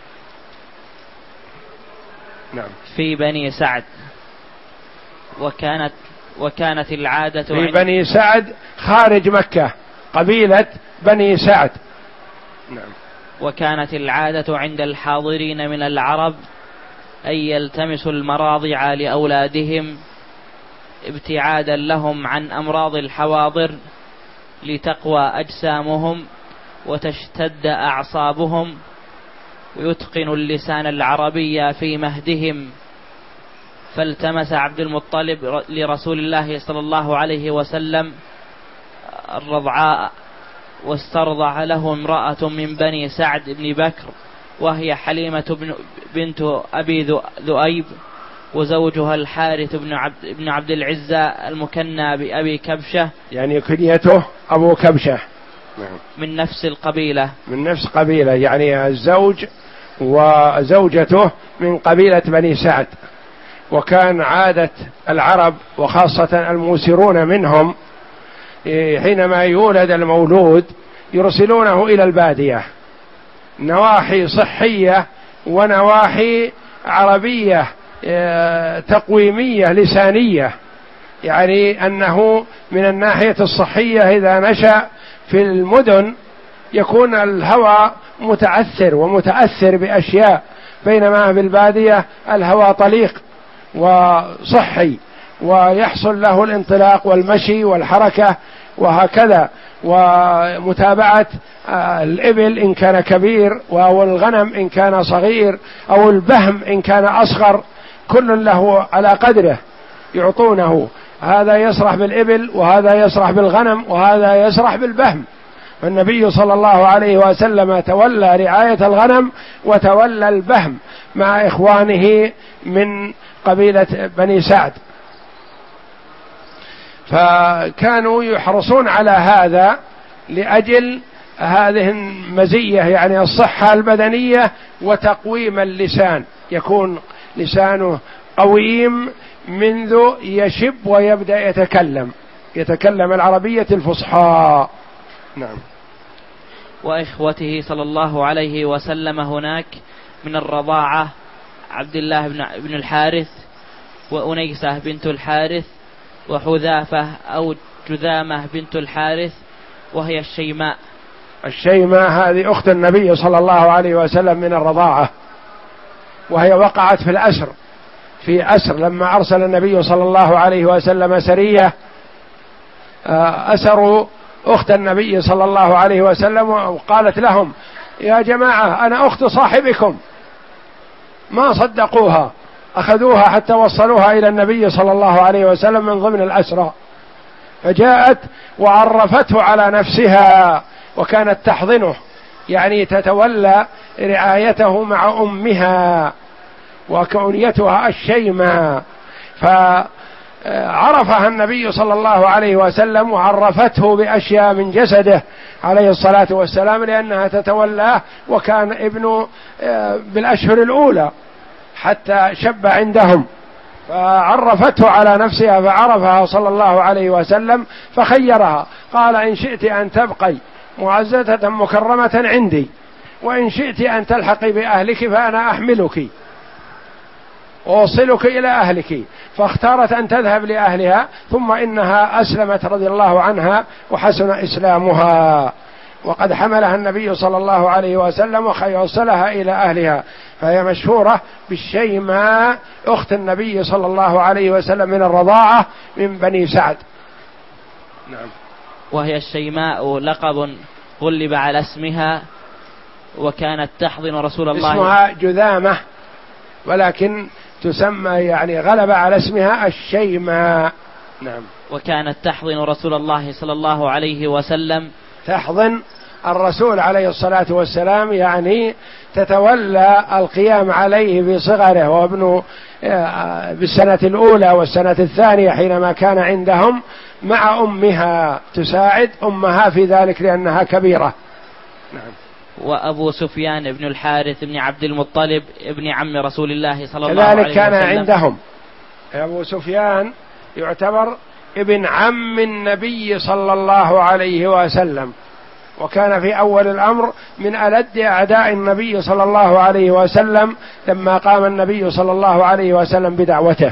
نعم. في بني سعد، وكانت وكانت العادة في بني سعد خارج مكة، قبيلة بني سعد. نعم. وكانت العادة عند الحاضرين من العرب أن يلتمسوا المراضع لأولادهم ابتعادا لهم عن أمراض الحواضر لتقوى أجسامهم وتشتد أعصابهم، ويتقن اللسان العربي في مهدهم. فالتمس عبد المطلب لرسول الله صلى الله عليه وسلم الرضعاء، واسترضع له امرأة من بني سعد بن بكر، وهي حليمة بنت أبي ذؤيب، وزوجها الحارث بن عبد, بن عبد العزة المكنى بأبي كبشة، يعني كنيته أبو كبشة، من نفس القبيلة من نفس قبيلة، يعني الزوج وزوجته من قبيلة بني سعد. وكان عادة العرب وخاصة الموسرون منهم حينما يولد المولود يرسلونه إلى البادية، نواحي صحية ونواحي عربية تقويمية لسانية، يعني أنه من الناحية الصحية إذا نشأ في المدن يكون الهواء متعثر ومتأثر بأشياء، بينما بالبادية الهواء طليق وصحي ويحصل له الانطلاق والمشي والحركة وهكذا، ومتابعة الإبل إن كان كبير أو الغنم إن كان صغير أو البهم إن كان أصغر، كل له على قدره يعطونه، هذا يسرح بالإبل وهذا يسرح بالغنم وهذا يسرح بالبهم. فالنبي صلى الله عليه وسلم تولى رعاية الغنم وتولى البهم مع إخوانه من قبيلة بني سعد، فكانوا يحرصون على هذا لأجل هذه المزية، يعني الصحة البدنية وتقويم اللسان، يكون لسانه قويم منذ يشب ويبدأ يتكلم يتكلم العربية الفصحى. نعم. وإخوته صلى الله عليه وسلم هناك من الرضاعة عبد الله بن الحارث، وأنيسة بنت الحارث، وحذافة أو جذامة بنت الحارث، وهي الشيماء. الشيماء هذه أخت النبي صلى الله عليه وسلم من الرضاعة، وهي وقعت في الأسر في أسر لما أرسل النبي صلى الله عليه وسلم سرية، أسروا أخت النبي صلى الله عليه وسلم، وقالت لهم يا جماعة أنا أخت صاحبكم، ما صدقوها، أخذوها حتى وصلوها إلى النبي صلى الله عليه وسلم من ضمن الأسرى، فجاءت وعرفته على نفسها وكانت تحضنه، يعني تتولى رعايته مع أمها، وكونيتها الشيماء، فعرفها النبي صلى الله عليه وسلم وعرفته بأشياء من جسده عليه الصلاة والسلام، لأنها تتولاه، وكان ابنه بالأشهر الأولى حتى شب عندهم، فعرفته على نفسها فعرفها صلى الله عليه وسلم فخيرها، قال إن شئت أن تبقي معززة مكرمة عندي، وإن شئت أن تلحقي بأهلك فأنا أحملك وأوصلك إلى أهلك، فاختارت أن تذهب لأهلها، ثم إنها أسلمت رضي الله عنها وحسن إسلامها، وقد حملها النبي صلى الله عليه وسلم ووصلها إلى أهلها، فهي مشهورة بالشيماء أخت النبي صلى الله عليه وسلم من الرضاعة من بني سعد. نعم. وهي الشيماء لقب غلب على اسمها، وكانت تحضن رسول الله، اسمها جذامة ولكن تسمى يعني غلب على اسمها الشيماء. نعم. وكانت تحضن رسول الله صلى الله عليه وسلم، تحضن الرسول عليه الصلاة والسلام، يعني تتولى القيام عليه بصغره وابنه بالسنة الأولى والسنة الثانية حينما كان عندهم مع أمها، تساعد أمها في ذلك لأنها كبيرة. نعم. وأبو سفيان بن الحارث بن عبد المطلب ابن عم رسول الله صلى الله عليه وسلم. كذلك كان عندهم أبو سفيان يعتبر ابن عم النبي صلى الله عليه وسلم، وكان في أول الأمر من ألد أعداء النبي صلى الله عليه وسلم لما قام النبي صلى الله عليه وسلم بدعوته،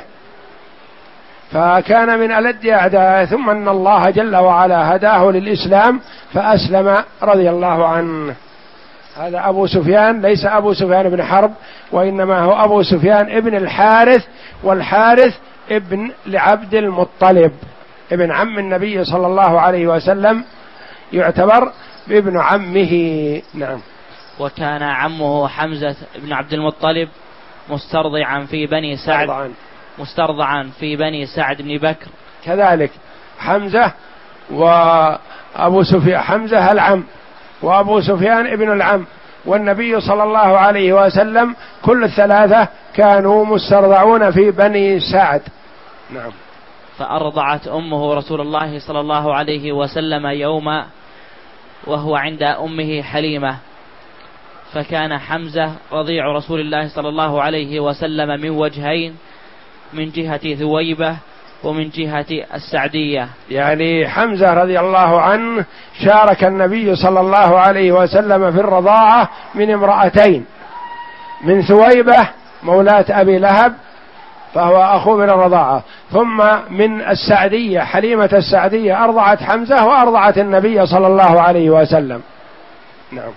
فكان من ألد أعدائه، ثم أن الله جل وعلا هداه للإسلام فأسلم رضي الله عنه. هذا أبو سفيان، ليس أبو سفيان بن حرب، وإنما هو أبو سفيان ابن الحارث، والحارث ابن لعبد المطلب ابن عم النبي صلى الله عليه وسلم، يعتبر ابن عمه. نعم. وكان عمه حمزة بن عبد المطلب مسترضعا في بني سعد مسترضعا في بني سعد بن بكر. كذلك حمزة وأبو سفيان، حمزة العم وأبو سفيان ابن العم، والنبي صلى الله عليه وسلم كل الثلاثة كانوا مسترضعون في بني سعد. نعم. فأرضعت أمه رسول الله صلى الله عليه وسلم يوما وهو عند أمه حليمة، فكان حمزة رضيع رسول الله صلى الله عليه وسلم من وجهين، من جهة ثويبة ومن جهة السعدية. يعني حمزة رضي الله عنه شارك النبي صلى الله عليه وسلم في الرضاعة من امرأتين، من ثويبة مولاة أبي لهب فهو أخو من الرضاعة، ثم من السعدية حليمة السعدية أرضعت حمزة وأرضعت النبي صلى الله عليه وسلم. نعم.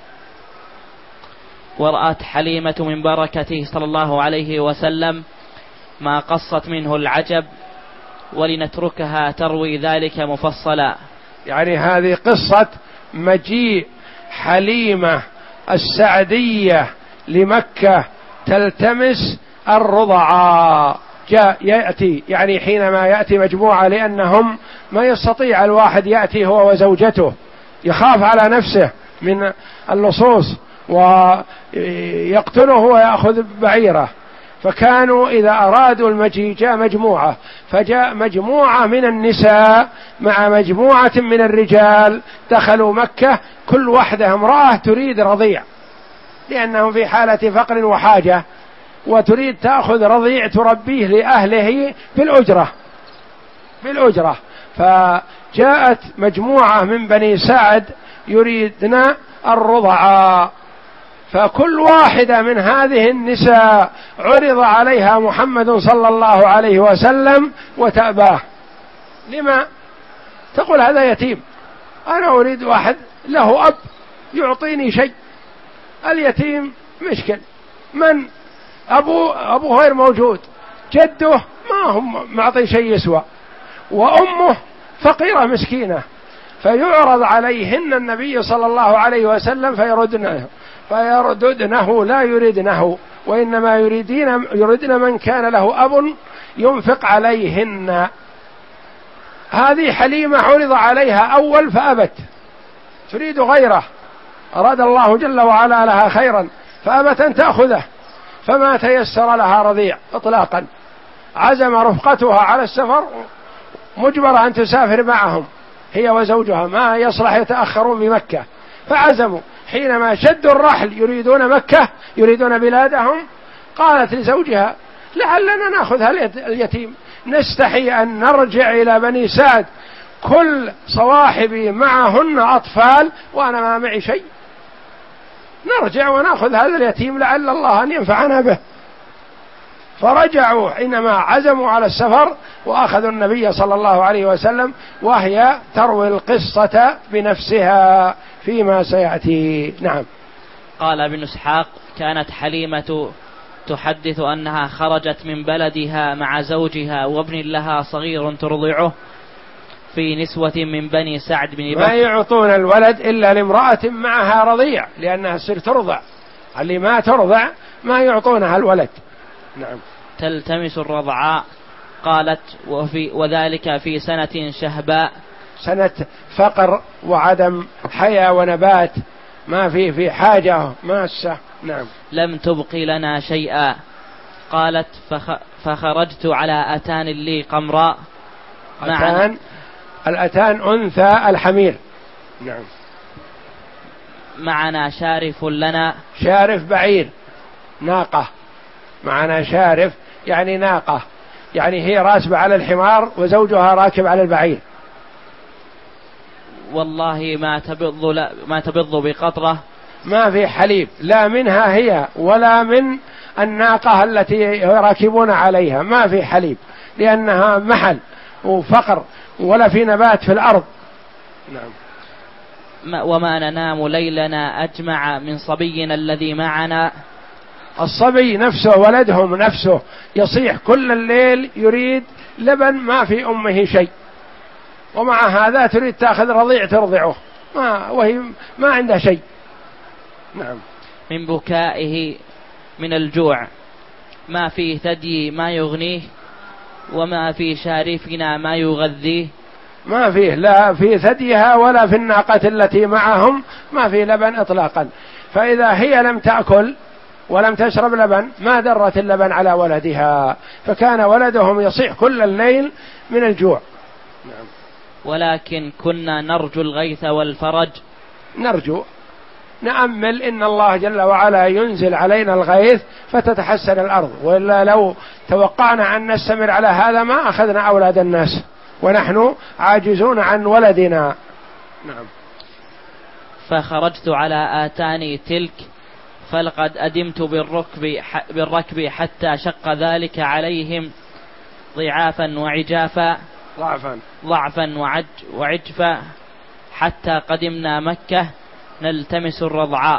ورأت حليمة من بركته صلى الله عليه وسلم ما قصت منه العجب، ولنتركها تروي ذلك مفصلا. يعني هذه قصة مجيء حليمة السعدية لمكة تلتمس الرضعاء، جاء يأتي يعني حينما يأتي مجموعة، لأنهم ما يستطيع الواحد يأتي هو وزوجته، يخاف على نفسه من اللصوص ويقتله ويأخذ بعيره، فكانوا إذا أرادوا المجيء جاء مجموعة، فجاء مجموعة من النساء مع مجموعة من الرجال دخلوا مكة، كل واحدة امرأة تريد رضيع، لأنهم في حالة فقر وحاجة، وتريد تأخذ رضيع تربيه لأهله بالأجرة بالأجرة فجاءت مجموعة من بني سعد يريدن الرضعاء، فكل واحدة من هذه النساء عرض عليها محمد صلى الله عليه وسلم وتأباه. لما؟ تقول هذا يتيم، أنا أريد واحد له أب يعطيني شيء، اليتيم مشكل، من أبو أبوه غير موجود، جده ما هم معطي شيء يسوى، وأمه فقيرة مسكينة، فيعرض عليهن النبي صلى الله عليه وسلم فيردنه فيرددنه لا يريدنه، وإنما يريدين يريدن من كان له أب ينفق عليهن. هذه حليمة عرض عليها أول فأبت، تريد غيره، أراد الله جل وعلا لها خيرا فأبت أن تأخذه، فما تيسر لها رضيع إطلاقا، عزم رفقتها على السفر، مجبرة أن تسافر معهم هي وزوجها، ما يصلح يتأخرون بمكة، فعزموا. حينما شدوا الرحل يريدون مكة يريدون بلادهم، قالت لزوجها لعلنا نأخذ اليتيم، نستحي أن نرجع إلى بني سعد كل صواحبي معهن أطفال وأنا ما معي شيء، نرجع ونأخذ هذا اليتيم لعل الله أن ينفعنا به. فرجعوا حينما عزموا على السفر وأخذوا النبي صلى الله عليه وسلم، وهي تروي القصة بنفسها فيما سيأتي. نعم. قال ابن إسحاق: كانت حليمة تحدث أنها خرجت من بلدها مع زوجها وابن لها صغير ترضعه في نسوة من بني سعد بن بكر. ما يعطون الولد إلا لامرأة معها رضيع، لأنها تصير ترضع، اللي ما ترضع ما يعطونها الولد. نعم. تلتمس الرضعاء. قالت: وفي وذلك في سنة شهباء، سنة فقر وعدم حياة ونبات، ما في في حاجة ماسة. نعم. لم تبقي لنا شيئا. قالت: فخ فخرجت على أتان لي قمراء. أتان، الأتان أنثى الحمير. نعم. معنا شارف لنا. شارف بعير، ناقة، معنا شارف يعني ناقة، يعني هي راكبة على الحمار وزوجها راكب على البعير. والله ما تبض لا ما تبض بقطرة، ما في حليب لا منها هي ولا من الناقة التي راكبون عليها، ما في حليب لأنها محل وفقر ولا في نبات في الأرض. نعم. وما ننام ليلنا أجمع من صبينا الذي معنا. الصبي نفسه ولدهم نفسه يصيح كل الليل يريد لبن، ما في أمه شيء، ومع هذا تريد تأخذ رضيع ترضعه، ما وهي ما عندها شيء. نعم. من بكائه من الجوع، ما في ثدي ما يغنيه، وما في شارفنا ما يغذيه. ما فيه لا في ثديها ولا في الناقة التي معهم، ما في لبن إطلاقا. فإذا هي لم تأكل ولم تشرب لبن ما درت اللبن على ولدها، فكان ولدهم يصيح كل الليل من الجوع. نعم. ولكن كنا نرجو الغيث والفرج. نرجو، نأمل إن الله جل وعلا ينزل علينا الغيث فتتحسن الأرض، وإلا لو توقعنا أن نستمر على هذا ما أخذنا أولاد الناس ونحن عاجزون عن ولدنا. نعم. فخرجت على آتاني تلك، فلقد أدمت بالركب, بالركب حتى شق ذلك عليهم ضعافا وعجافا ضعفا ضعفا وعج وعجفا، حتى قدمنا مكة نلتمس الرضعاء،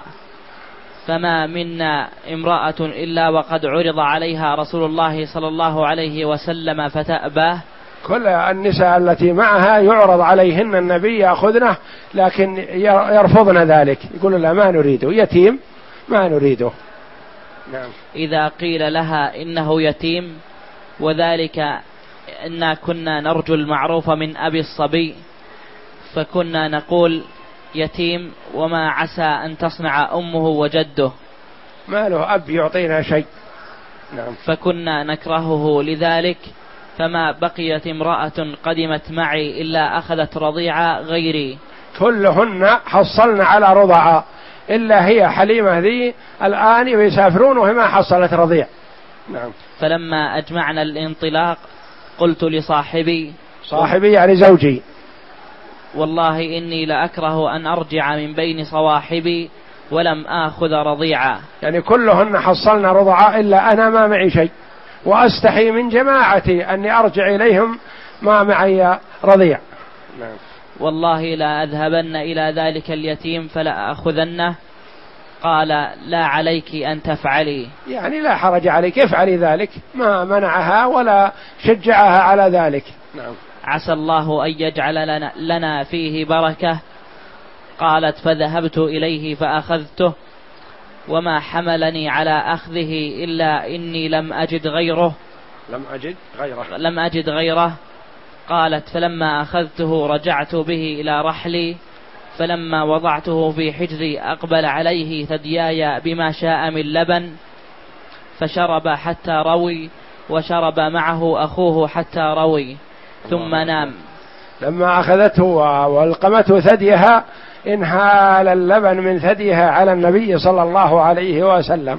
فما منا امرأة إلا وقد عرض عليها رسول الله صلى الله عليه وسلم فتأباه. كل النساء التي معها يعرض عليهن النبي يأخذنه، لكن يرفضن ذلك، يقول لا ما نريده، يتيم ما نريده. نعم. إذا قيل لها إنه يتيم، وذلك إنا كنا نرجو المعروف من أبي الصبي، فكنا نقول يتيم وما عسى أن تصنع أمه وجده، ما له أب يعطينا شيء. نعم. فكنا نكرهه لذلك، فما بقيت امرأة قدمت معي إلا أخذت رضيعة غيري، كلهن حصلن على رضعاء إلا هي حليمة ذي الآن يسافرون وهي ما حصلت رضيع. نعم. فلما أجمعنا الانطلاق قلت لصاحبي، صاحبي يعني زوجي، والله إني لأكره أن أرجع من بين صواحبي ولم آخذ رضيعا. يعني كلهن حصلنا رضعاء إلا أنا ما معي شيء، وأستحي من جماعتي أني أرجع إليهم ما معي رضيع. نعم. والله لا أذهبن إلى ذلك اليتيم فلا أخذنه. قال لا عليك أن تفعلي، يعني لا حرج عليك، افعلي ذلك، ما منعها ولا شجعها على ذلك. نعم. عسى الله أن يجعل لنا, لنا فيه بركة. قالت فذهبت إليه فأخذته، وما حملني على أخذه إلا إني لم أجد غيره لم أجد غيره لم أجد غيره. قالت فلما أخذته رجعت به إلى رحلي، فلما وضعته في حجري أقبل عليه ثدياي بما شاء من لبن، فشرب حتى روي، وشرب معه أخوه حتى روي، ثم نام. لما أخذته والقمته ثديها انهال اللبن من ثديها على النبي صلى الله عليه وسلم،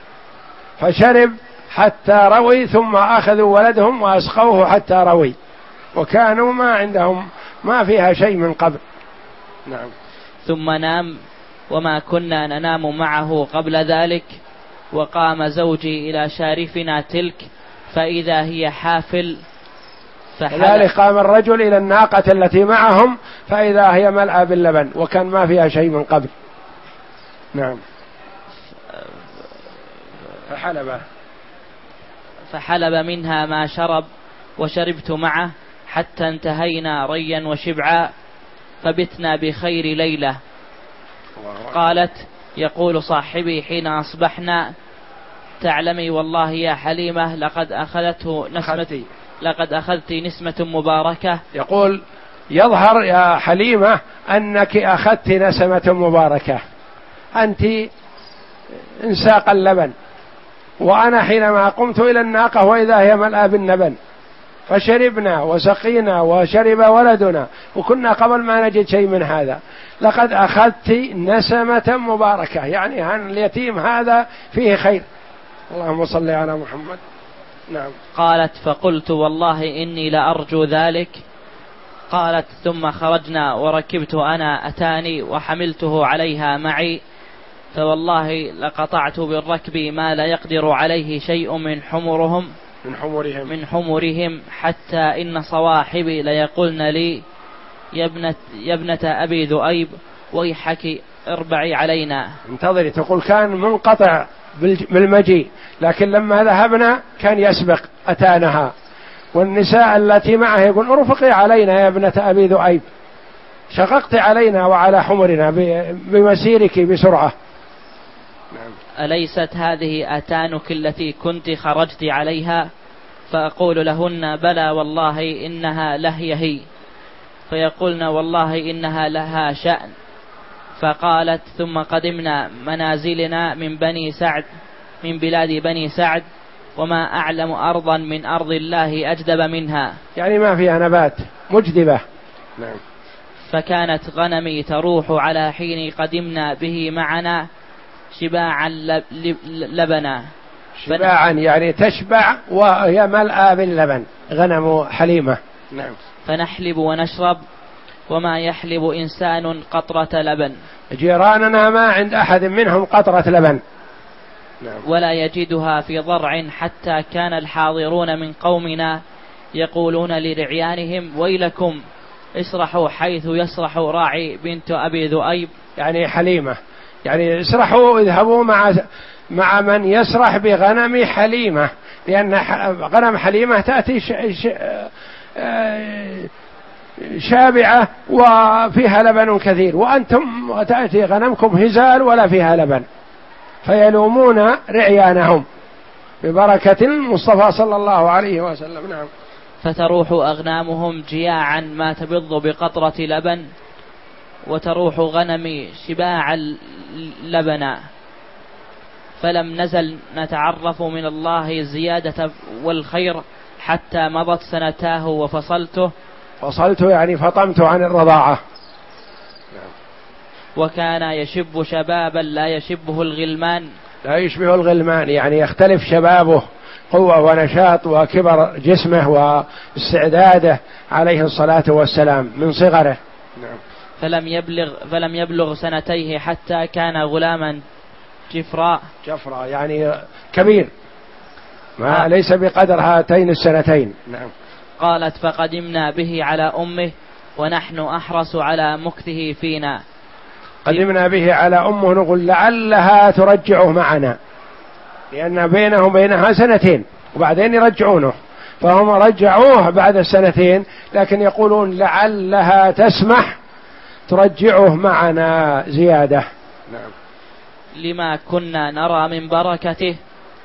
فشرب حتى روي، ثم أخذوا ولدهم وأسقوه حتى روي، وكانوا ما عندهم ما فيها شيء من قبل. نعم. ثم نام، وما كنا ننام معه قبل ذلك. وقام زوجي إلى شارفنا تلك فإذا هي حافل، فذلك قام الرجل إلى الناقة التي معهم فإذا هي ملأى باللبن، وكان ما فيها شيء من قبل. نعم. فحلب فحلب منها ما شرب، وشربت معه حتى انتهينا ريا وشبعا، فبتنا بخير ليلة. قالت يقول صاحبي حين أصبحنا: تعلمي والله يا حليمة لقد أخذته نسمة لقد أخذت نسمة مباركة. يقول يظهر يا حليمة أنك أخذت نسمة مباركة، أنت انساق اللبن، وأنا حينما قمت إلى الناقة وإذا هي ملأى باللبن، فشربنا وسقينا وشرب ولدنا وكنا قبل ما نجد شيء من هذا، لقد أخذت نسمة مباركة، يعني عن اليتيم هذا فيه خير. اللهم صل على محمد. نعم. قالت فقلت والله إني لأرجو ذلك. قالت ثم خرجنا وركبت أنا أتاني وحملته عليها معي، فوالله لقطعت بالركب ما لا يقدر عليه شيء من حمرهم من حمرهم من حمرهم حتى إن صواحبي ليقولن لي يا ابنة, يا ابنة أبي ذؤيب ويحك اربعي علينا. انتظري، تقول كان منقطع بالمجيء، لكن لما ذهبنا كان يسبق أتانها، والنساء التي معه يقول ارفقي علينا يا ابنة أبي ذؤيب، شققت علينا وعلى حمرنا بمسيرك بسرعة. نعم. أليست هذه أتانك التي كنت خرجت عليها؟ فأقول لهن بلى والله إنها لهي هي، فيقولن والله إنها لها شأن. فقالت ثم قدمنا منازلنا من بني سعد من بلاد بني سعد، وما أعلم أرضا من أرض الله أجدب منها، يعني ما فيها نبات، مجدبة. نعم. فكانت غنمي تروح على حين قدمنا به معنا شباعا لبنا. شباعا يعني تشبع وهي ملأى باللبن، غنم حليمة. نعم. فنحلب ونشرب وما يحلب إنسان قطرة لبن. جيراننا ما عند أحد منهم قطرة لبن. نعم. ولا يجدها في ضرع، حتى كان الحاضرون من قومنا يقولون لرعيانهم ويلكم اسرحوا حيث يسرح راعي بنت أبي ذؤيب، يعني حليمة، يعني اسرحوا اذهبوا مع مع من يسرح بغنم حليمة، لأن غنم حليمة تأتي ش... ش... شابعة وفيها لبن كثير، وأنتم تأتي غنمكم هزال ولا فيها لبن، فيلومون رعيانهم ببركة المصطفى صلى الله عليه وسلم. نعم. فتروح أغنامهم جياعا ما تبض بقطرة لبن، وتروح غنمي شباع لبنا. فلم نزل نتعرف من الله الزيادة والخير حتى مضت سنتاه وفصلته. فصلته يعني فطمت عن الرضاعة. وكان يشب شبابا لا يشبه الغلمان، لا يشبه الغلمان، يعني يختلف شبابه، قوة ونشاط وكبر جسمه واستعداده عليه الصلاة والسلام من صغره. نعم. فلم يبلغ فلم يبلغ سنتيه حتى كان غلاما جفراء. جفراء يعني كبير، ما ليس بقدر هاتين السنتين. نعم. قالت فقدمنا به على أمه ونحن أحرص على مكثه فينا. قدمنا به على أمه، نقول لعلها ترجعه معنا، لأن بينه وبينها سنتين وبعدين يرجعونه، فهم رجعوه بعد السنتين، لكن يقولون لعلها تسمح ترجعه معنا زيادة. نعم. لما كنا نرى من بركته.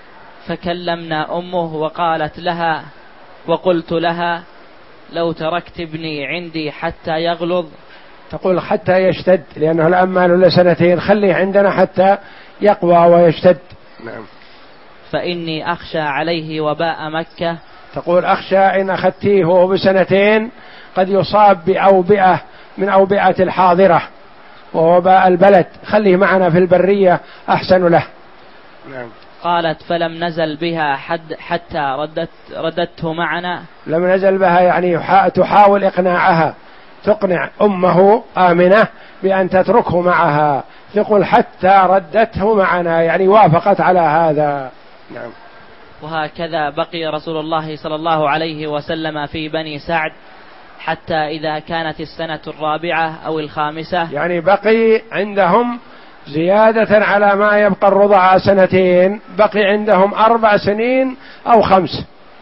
فكلمنا أمه وقالت لها وقلت لها لو تركت ابني عندي حتى يغلظ. تقول حتى يشتد، لأنه الآن ما له سنتين، خليه عندنا حتى يقوى ويشتد. نعم. فإني أخشى عليه وباء مكة. تقول أخشى إن أخذتيه وهو بسنتين قد يصاب بأوبئة من أوبئة الحاضرة ووباء البلد، خليه معنا في البرية أحسن له. نعم. قالت فلم نزل بها حد حتى ردت ردته معنا. لم نزل بها يعني تحاول إقناعها، تقنع أمه آمنة بأن تتركه معها، تقول حتى ردته معنا، يعني وافقت على هذا. نعم. وهكذا بقي رسول الله صلى الله عليه وسلم في بني سعد حتى إذا كانت السنة الرابعة أو الخامسة، يعني بقي عندهم زيادة على ما يبقى الرضع سنتين، بقي عندهم أربع سنين أو خمس.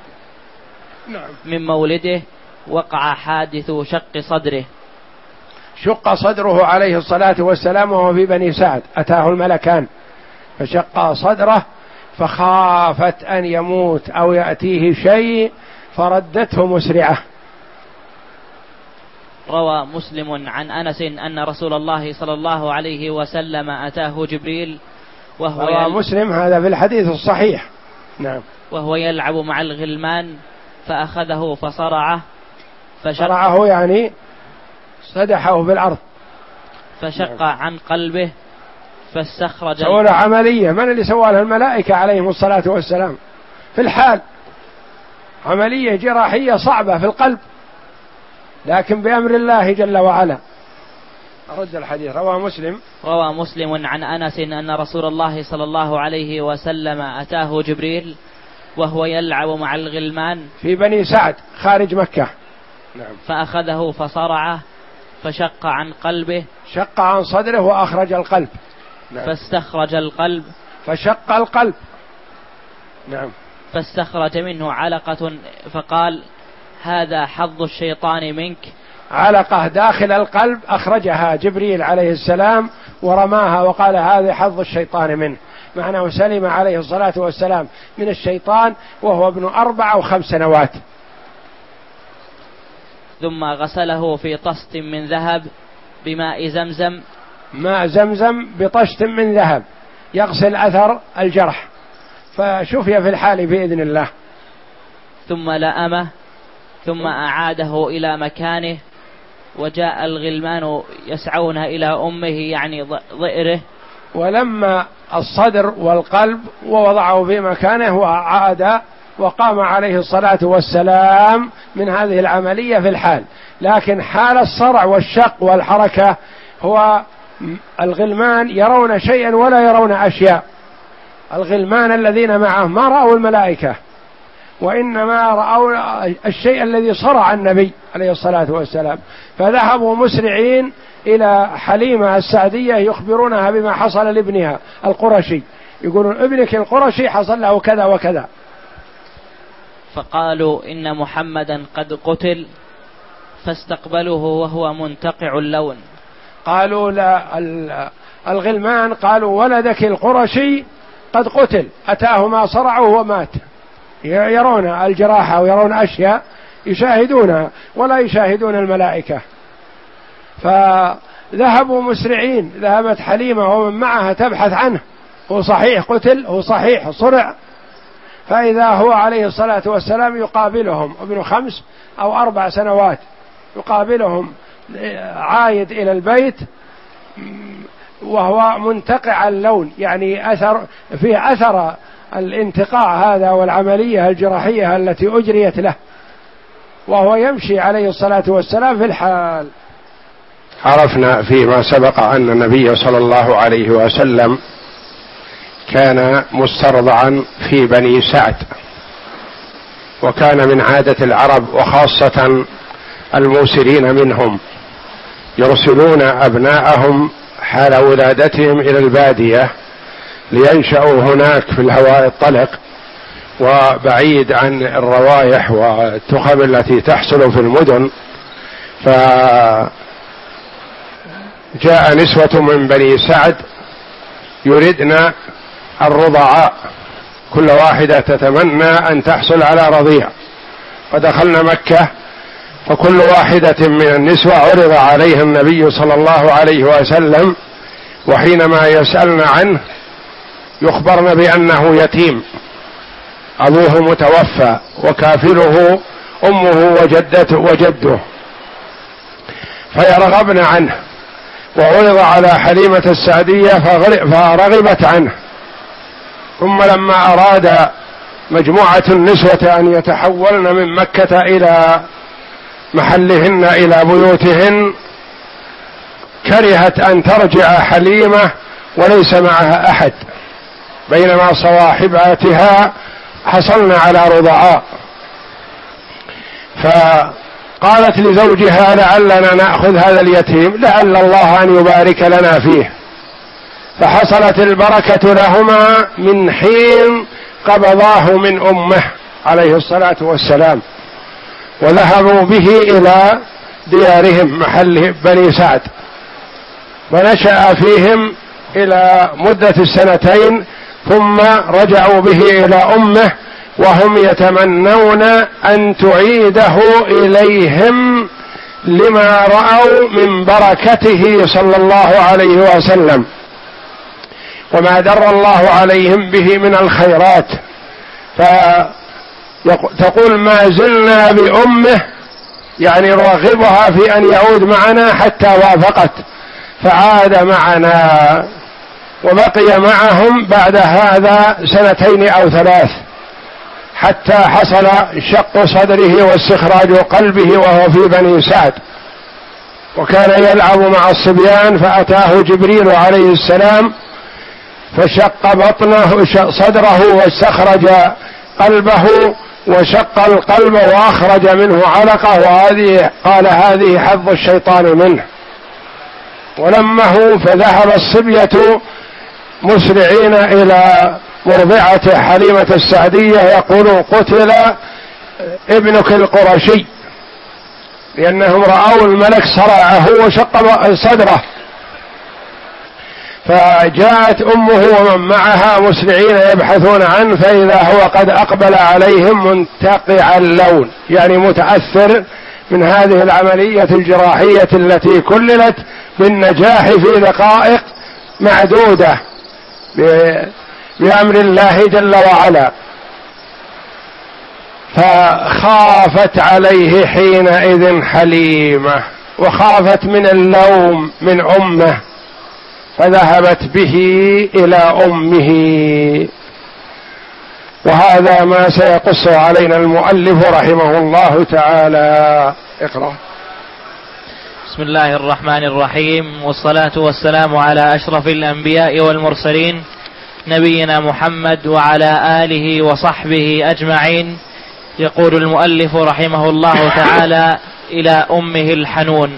نعم. من مولده وقع حادث شق صدره. شق صدره عليه الصلاة والسلام وهو في بني سعد، أتاه الملكان فشق صدره، فخافت أن يموت أو يأتيه شيء فردته مسرعة. روى مسلم عن أنس أن رسول الله صلى الله عليه وسلم أتاه جبريل وهو روى مسلم هذا في الحديث الصحيح. نعم. وهو يلعب مع الغلمان فأخذه فصرعه فشق صرعه يعني صدحه بالأرض، فشق عن قلبه فاستخرج. سوى له عملية، من اللي سوالها؟ الملائكة عليهم الصلاة والسلام في الحال، عملية جراحية صعبة في القلب، لكن بأمر الله جل وعلا. أرد الحديث. رواه مسلم روى مسلم عن أنس أن رسول الله صلى الله عليه وسلم أتاه جبريل وهو يلعب مع الغلمان في بني سعد خارج مكة. نعم. فأخذه فصرعه فشق عن قلبه، شق عن صدره وأخرج القلب. نعم. فاستخرج القلب فشق القلب. نعم. فاستخرج منه علقة فقال هذا حظ الشيطان منك. علقة داخل القلب أخرجها جبريل عليه السلام ورماها وقال هذا حظ الشيطان منه، معناه سلم عليه الصلاة والسلام من الشيطان وهو ابن أربع أو خمس سنوات. ثم غسله في طست من ذهب بماء زمزم. ماء زمزم بطشت من ذهب يغسل أثر الجرح، فشفي في الحال بإذن الله. ثم لأمه ثم أعاده إلى مكانه، وجاء الغلمان يسعون إلى أمه يعني ضئره، ولما الصدر والقلب ووضعه في مكانه وعاد وقام عليه الصلاة والسلام من هذه العملية في الحال. لكن حال الصرع والشق والحركة هو الغلمان يرون شيئا ولا يرون أشياء. الغلمان الذين معه ما رأوا الملائكة، وإنما رأوا الشيء الذي صرع النبي عليه الصلاة والسلام، فذهبوا مسرعين إلى حليمة السعدية يخبرونها بما حصل لابنها القرشي، يقولون ابنك القرشي حصل له كذا وكذا. فقالوا إن محمدا قد قتل، فاستقبلوه وهو منتقع اللون. قالوا لا، الغلمان قالوا ولدك القرشي قد قتل، أتاه ما صرعه ومات. يرون الجراحة ويرون أشياء يشاهدونها ولا يشاهدون الملائكة، فذهبوا مسرعين. ذهبت حليمة ومن معها تبحث عنه، هو صحيح قتل، هو صحيح صرع، فإذا هو عليه الصلاة والسلام يقابلهم ابن خمس أو أربع سنوات، يقابلهم عايد إلى البيت وهو منتقع اللون، يعني أثر فيه أثر الانتقاع هذا والعملية الجراحية التي أجريت له، وهو يمشي عليه الصلاة والسلام في الحال. عرفنا فيما سبق أن النبي صلى الله عليه وسلم كان مسترضعا في بني سعد، وكان من عادة العرب وخاصة الموسرين منهم يرسلون أبناءهم حال ولادتهم إلى البادية لينشأوا هناك في الهواء الطلق وبعيد عن الروائح والتخم التي تحصل في المدن. فجاء نسوة من بني سعد يردن الرضعاء، كل واحدة تتمنى أن تحصل على رضيع، فدخلنا مكة، فكل واحدة من النسوة عرض عليها النبي صلى الله عليه وسلم، وحينما يسألن عنه يخبرن بأنه يتيم أبوه متوفى وكافله أمه وجدته وجده، فيرغبن عنه. وعرض على حليمة السعدية فرغبت عنه. ثم لما أراد مجموعة النسوة أن يتحولن من مكة إلى محلهن إلى بيوتهن، كرهت أن ترجع حليمة وليس معها أحد، بينما صواحباتها حصلن على رضعاء. فقالت لزوجها لعلنا نأخذ هذا اليتيم لعل الله أن يبارك لنا فيه، فحصلت البركة لهما من حين قبضاه من أمه عليه الصلاة والسلام، وذهبوا به إلى ديارهم محل بني سعد، ونشأ فيهم إلى مدة السنتين، ثم رجعوا به إلى أمه وهم يتمنون أن تعيده إليهم لما رأوا من بركته صلى الله عليه وسلم وما در الله عليهم به من الخيرات. تقول ما زلنا بأمه، يعني راغبها في أن يعود معنا حتى وافقت فعاد معنا، وبقي معهم بعد هذا سنتين أو ثلاث حتى حصل شق صدره واستخراج قلبه وهو في بني سعد، وكان يلعب مع الصبيان فأتاه جبريل عليه السلام فشق بطنه صدره واستخرج قلبه وشق القلب وأخرج منه علقة، وهذه قال هذه حظ الشيطان منه. ولمه فذهب الصبية مسرعين إلى مرضعة حليمة السعدية يقولون قتل ابنك القرشي، لأنهم رأوا الملك صرعه وشق صدره. فجاءت أمه ومن معها مسرعين يبحثون عنه، فإذا هو قد أقبل عليهم منتقع اللون، يعني متأثر من هذه العملية الجراحية التي كللت بالنجاح في دقائق معدودة بأمر الله جل وعلا. فخافت عليه حينئذ حليمة، وخافت من اللوم من أمه، فذهبت به إلى أمه. وهذا ما سيقص علينا المؤلف رحمه الله تعالى. اقرأ. بسم الله الرحمن الرحيم، والصلاة والسلام على أشرف الأنبياء والمرسلين نبينا محمد وعلى آله وصحبه أجمعين. يقول المؤلف رحمه الله تعالى: إلى أمه الحنون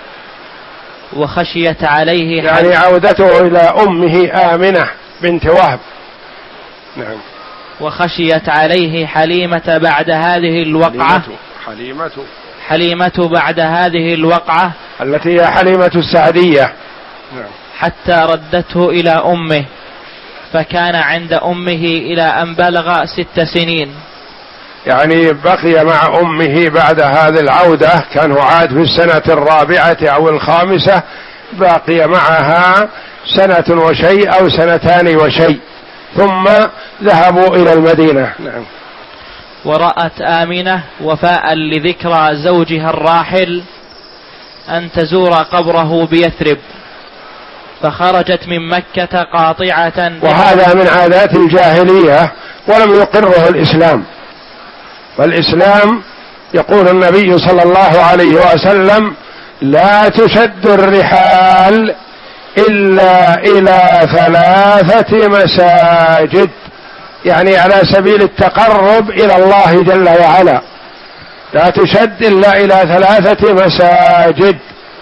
وخشيت عليه، يعني عودته إلى أمه آمنة بنت وهب. نعم. وخشيت عليه حليمة بعد هذه الوقعة حليمة حليمة بعد هذه الوقعة التي هي حليمة السعدية. نعم. حتى ردته إلى أمه، فكان عند أمه إلى أن بلغ ست سنين. يعني بقي مع أمه بعد هذه العودة، كان عاد في السنة الرابعة أو الخامسة، بقي معها سنة وشيء أو سنتان وشيء، ثم ذهبوا إلى المدينة. نعم. ورأت آمنة وفاء لذكرى زوجها الراحل أن تزور قبره بيثرب، فخرجت من مكة قاطعة. وهذا من عادات الجاهلية ولم يقره الإسلام. والإسلام يقول النبي صلى الله عليه وسلم: لا تشد الرحال إلا إلى ثلاثة مساجد، يعني على سبيل التقرب إلى الله جل وعلا، لا تشد إلا إلى ثلاثة مساجد.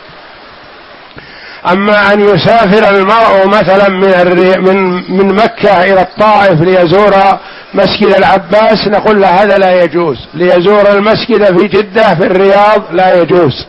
أما أن يسافر المرء مثلا من من من مكة إلى الطائف ليزور مسجد العباس، نقول له هذا لا يجوز. ليزور المسجد في جدة في الرياض لا يجوز.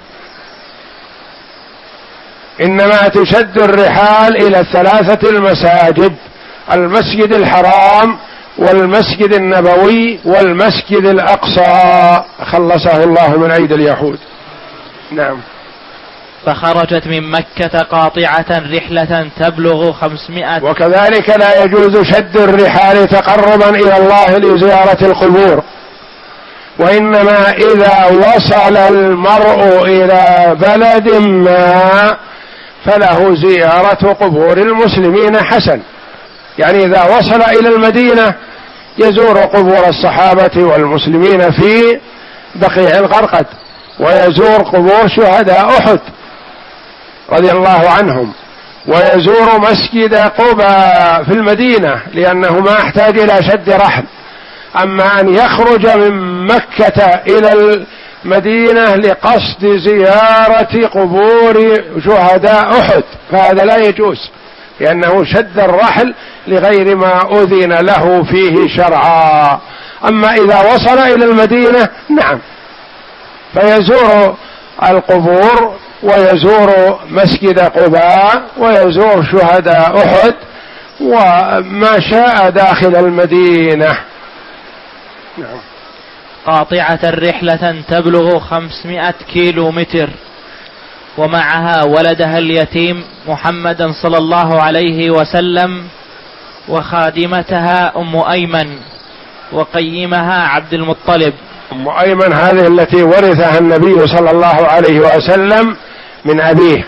إنما تشد الرحال إلى الثلاثة المساجد: المسجد الحرام والمسجد النبوي والمسجد الأقصى، خلصه الله من أيدي اليهود. نعم. فخرجت من مكة قاطعة رحلة تبلغ خمسمائة. وكذلك لا يجوز شد الرحال تقربا إلى الله لزيارة القبور، وإنما إذا وصل المرء إلى بلد ما فله زيارة قبور المسلمين حسن. يعني إذا وصل إلى المدينة يزور قبور الصحابة والمسلمين في بقيع الغرقد، ويزور قبور شهداء أحد رضي الله عنهم، ويزور مسجد قباء في المدينة لأنه ما احتاج إلى شد رحل. أما أن يخرج من مكة إلى المدينة لقصد زيارة قبور شهداء أحد فهذا لا يجوز، لأنه شد الرحل لغير ما أذن له فيه شرعا. أما إذا وصل إلى المدينة نعم، فيزور القبور ويزور مسجد قباء ويزور شهداء أحد وما شاء داخل المدينة. نعم. قاطعة رحلة تبلغ خمسمائة كيلو متر، ومعها ولدها اليتيم محمدا صلى الله عليه وسلم وخادمتها أم أيمن وقيمها عبد المطلب. أم أيمن هذه التي ورثها النبي صلى الله عليه وسلم من أبيه.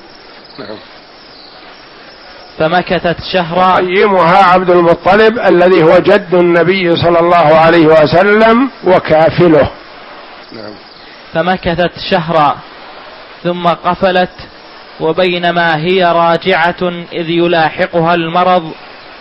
فمكثت شهرا. قيمها عبد المطلب الذي هو جد النبي صلى الله عليه وسلم وكافله. فمكثت شهرا ثم قفلت، وبينما هي راجعة إذ يلاحقها المرض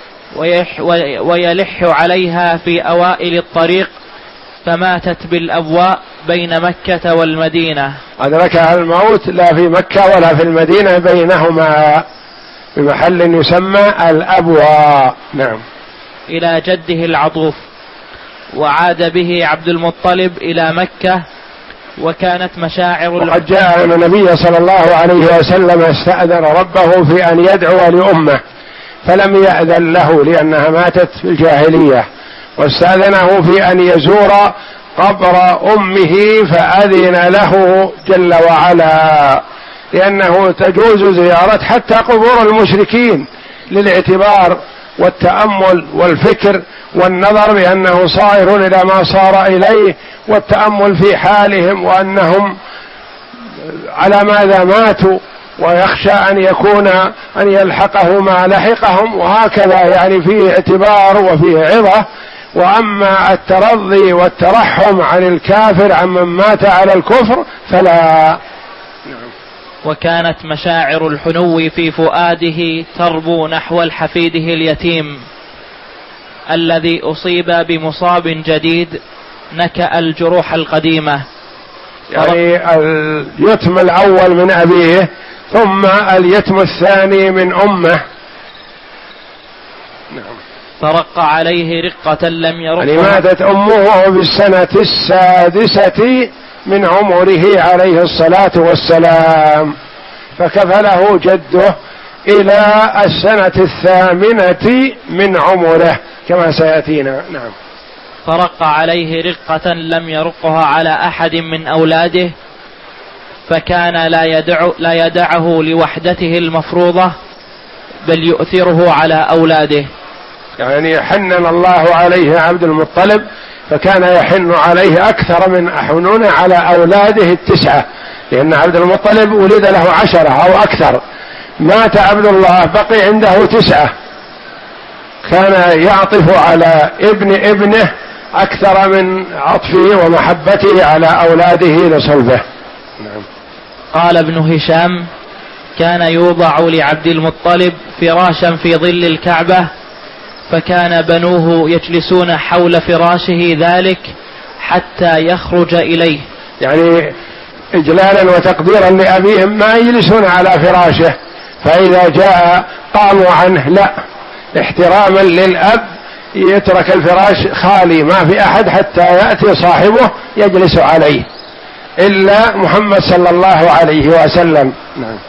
ويلح عليها في أوائل الطريق، فماتت بالأبواء بين مكة والمدينة. أدركها الموت لا في مكة ولا في المدينة، بينهما بمحل يسمى الأبواء. نعم. إلى جده العطوف، وعاد به عبد المطلب إلى مكة، وكانت مشاعر. وقد جاء أن النبي صلى الله عليه وسلم استأذن ربه في أن يدعو لأمه، فلم يأذن له لأنها ماتت في الجاهلية، واستأذنه في أن يزور قبر أمه فأذن له جل وعلا، لأنه تجوز زيارة حتى قبور المشركين للاعتبار والتأمل والفكر والنظر بأنه صائر إلى ما صار إليه، والتأمل في حالهم وأنهم على ماذا ماتوا، ويخشى أن يكون أن يلحقه ما لحقهم، وهكذا يعني فيه اعتبار وفيه عظة. وأما الترضي والترحم عن الكافر عمن مات على الكفر فلا. وكانت مشاعر الحنو في فؤاده تربو نحو الحفيده اليتيم الذي أصيب بمصاب جديد نكأ الجروح القديمة. يعني اليتم الأول من أبيه ثم اليتم الثاني من أمه. فرق عليه رقة لم يرقها. يعني ماتت أمه في السنة السادسة من عمره عليه الصلاة والسلام، فكفله جده إلى السنة الثامنة من عمره كما سيأتينا. نعم. فرق عليه رقة لم يرقها على أحد من أولاده، فكان لا يدع لا يدعه لوحدته المفروضة، بل يؤثره على أولاده. يعني حنن الله عليه عبد المطلب، فكان يحن عليه أكثر من حنون على أولاده التسعة، لأن عبد المطلب ولد له عشرة أو أكثر، مات عبد الله بقي عنده تسعة، كان يعطف على ابن ابنه أكثر من عطفه ومحبته على أولاده لصلبه. نعم. قال ابن هشام: كان يوضع لعبد المطلب فراشا في ظل الكعبة، فكان بنوه يجلسون حول فراشه ذلك حتى يخرج إليه. يعني إجلالا وتقديرا لأبيهم ما يجلسون على فراشه، فإذا جاء قاموا عنه، لا، احتراما للأب يترك الفراش خالي ما في أحد حتى يأتي صاحبه يجلس عليه، إلا محمد صلى الله عليه وسلم. نعم.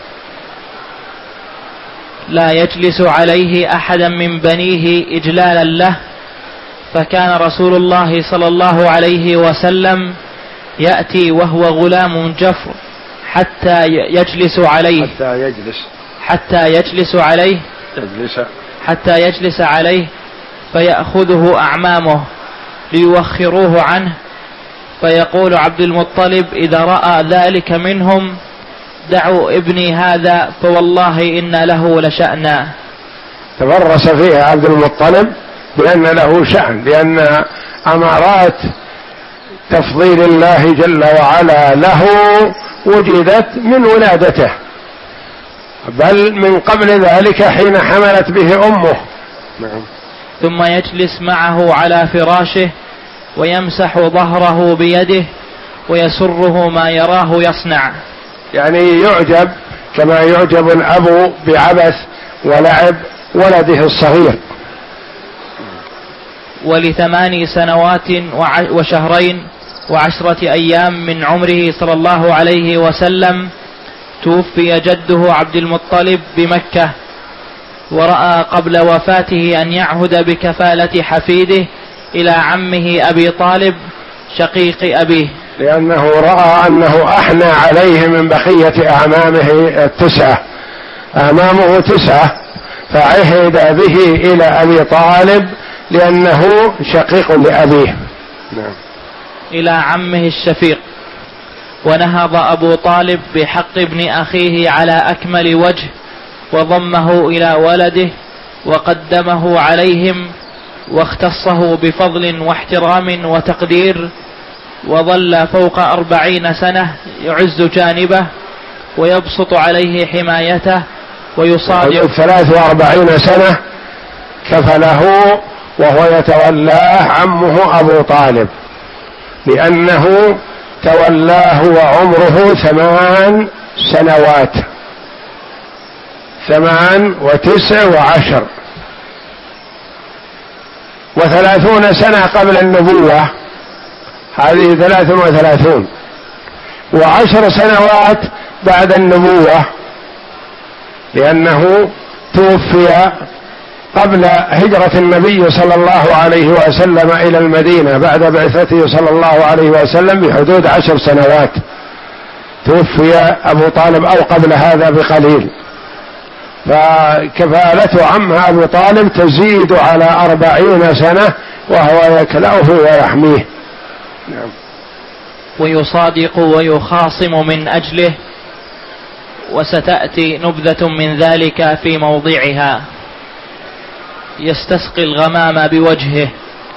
لا يجلس عليه أحدا من بنيه إجلالا له، فكان رسول الله صلى الله عليه وسلم يأتي وهو غلام جفر حتى يجلس عليه حتى يجلس حتى يجلس عليه يجلس حتى يجلس عليه فيأخذه أعمامه ليوخروه عنه، فيقول عبد المطلب إذا رأى ذلك منهم: دعوا ابني هذا فوالله إن له لشأنا. تبرس فيها عبد المطلب بأن له شأن، لأن أمارات تفضيل الله جل وعلا له وجدت من ولادته، بل من قبل ذلك حين حملت به أمه. ثم يجلس معه على فراشه ويمسح ظهره بيده ويسره ما يراه يصنع. يعني يعجب كما يعجب الأب بعبث ولعب ولده الصغير. ولثمان سنوات وشهرين وعشرة أيام من عمره صلى الله عليه وسلم توفي جده عبد المطلب بمكة، ورأى قبل وفاته أن يعهد بكفالة حفيده إلى عمه أبي طالب شقيق أبيه، لأنه رأى أنه أحنى عليه من بقية أعمامه التسعة، أعمامه تسعة، فعهد به إلى أبي طالب لأنه شقيق لأبيه. نعم. إلى عمه الشفيق. ونهض أبو طالب بحق ابن أخيه على أكمل وجه، وضمه إلى ولده وقدمه عليهم، واختصه بفضل واحترام وتقدير، وظل فوق أربعين سنة يعز جانبه ويبسط عليه حمايته ويصادق. ثلاث وأربعين سنة كفله وهو يتولاه عمه أبو طالب، لأنه تولاه وعمره ثمان سنوات، ثمان وتسع وعشر، وثلاثون سنة قبل النبوة، هذه ثلاث وثلاثون، وعشر سنوات بعد النبوة، لأنه توفي قبل هجرة النبي صلى الله عليه وسلم إلى المدينة بعد بعثته صلى الله عليه وسلم بحدود عشر سنوات، توفي أبو طالب أو قبل هذا بقليل، فكفالة عمه أبو طالب تزيد على أربعين سنة وهو يكلأه ويحميه. نعم. ويصادق ويخاصم من أجله، وستأتي نبذة من ذلك في موضعها. يستسقي الغمام بوجهه.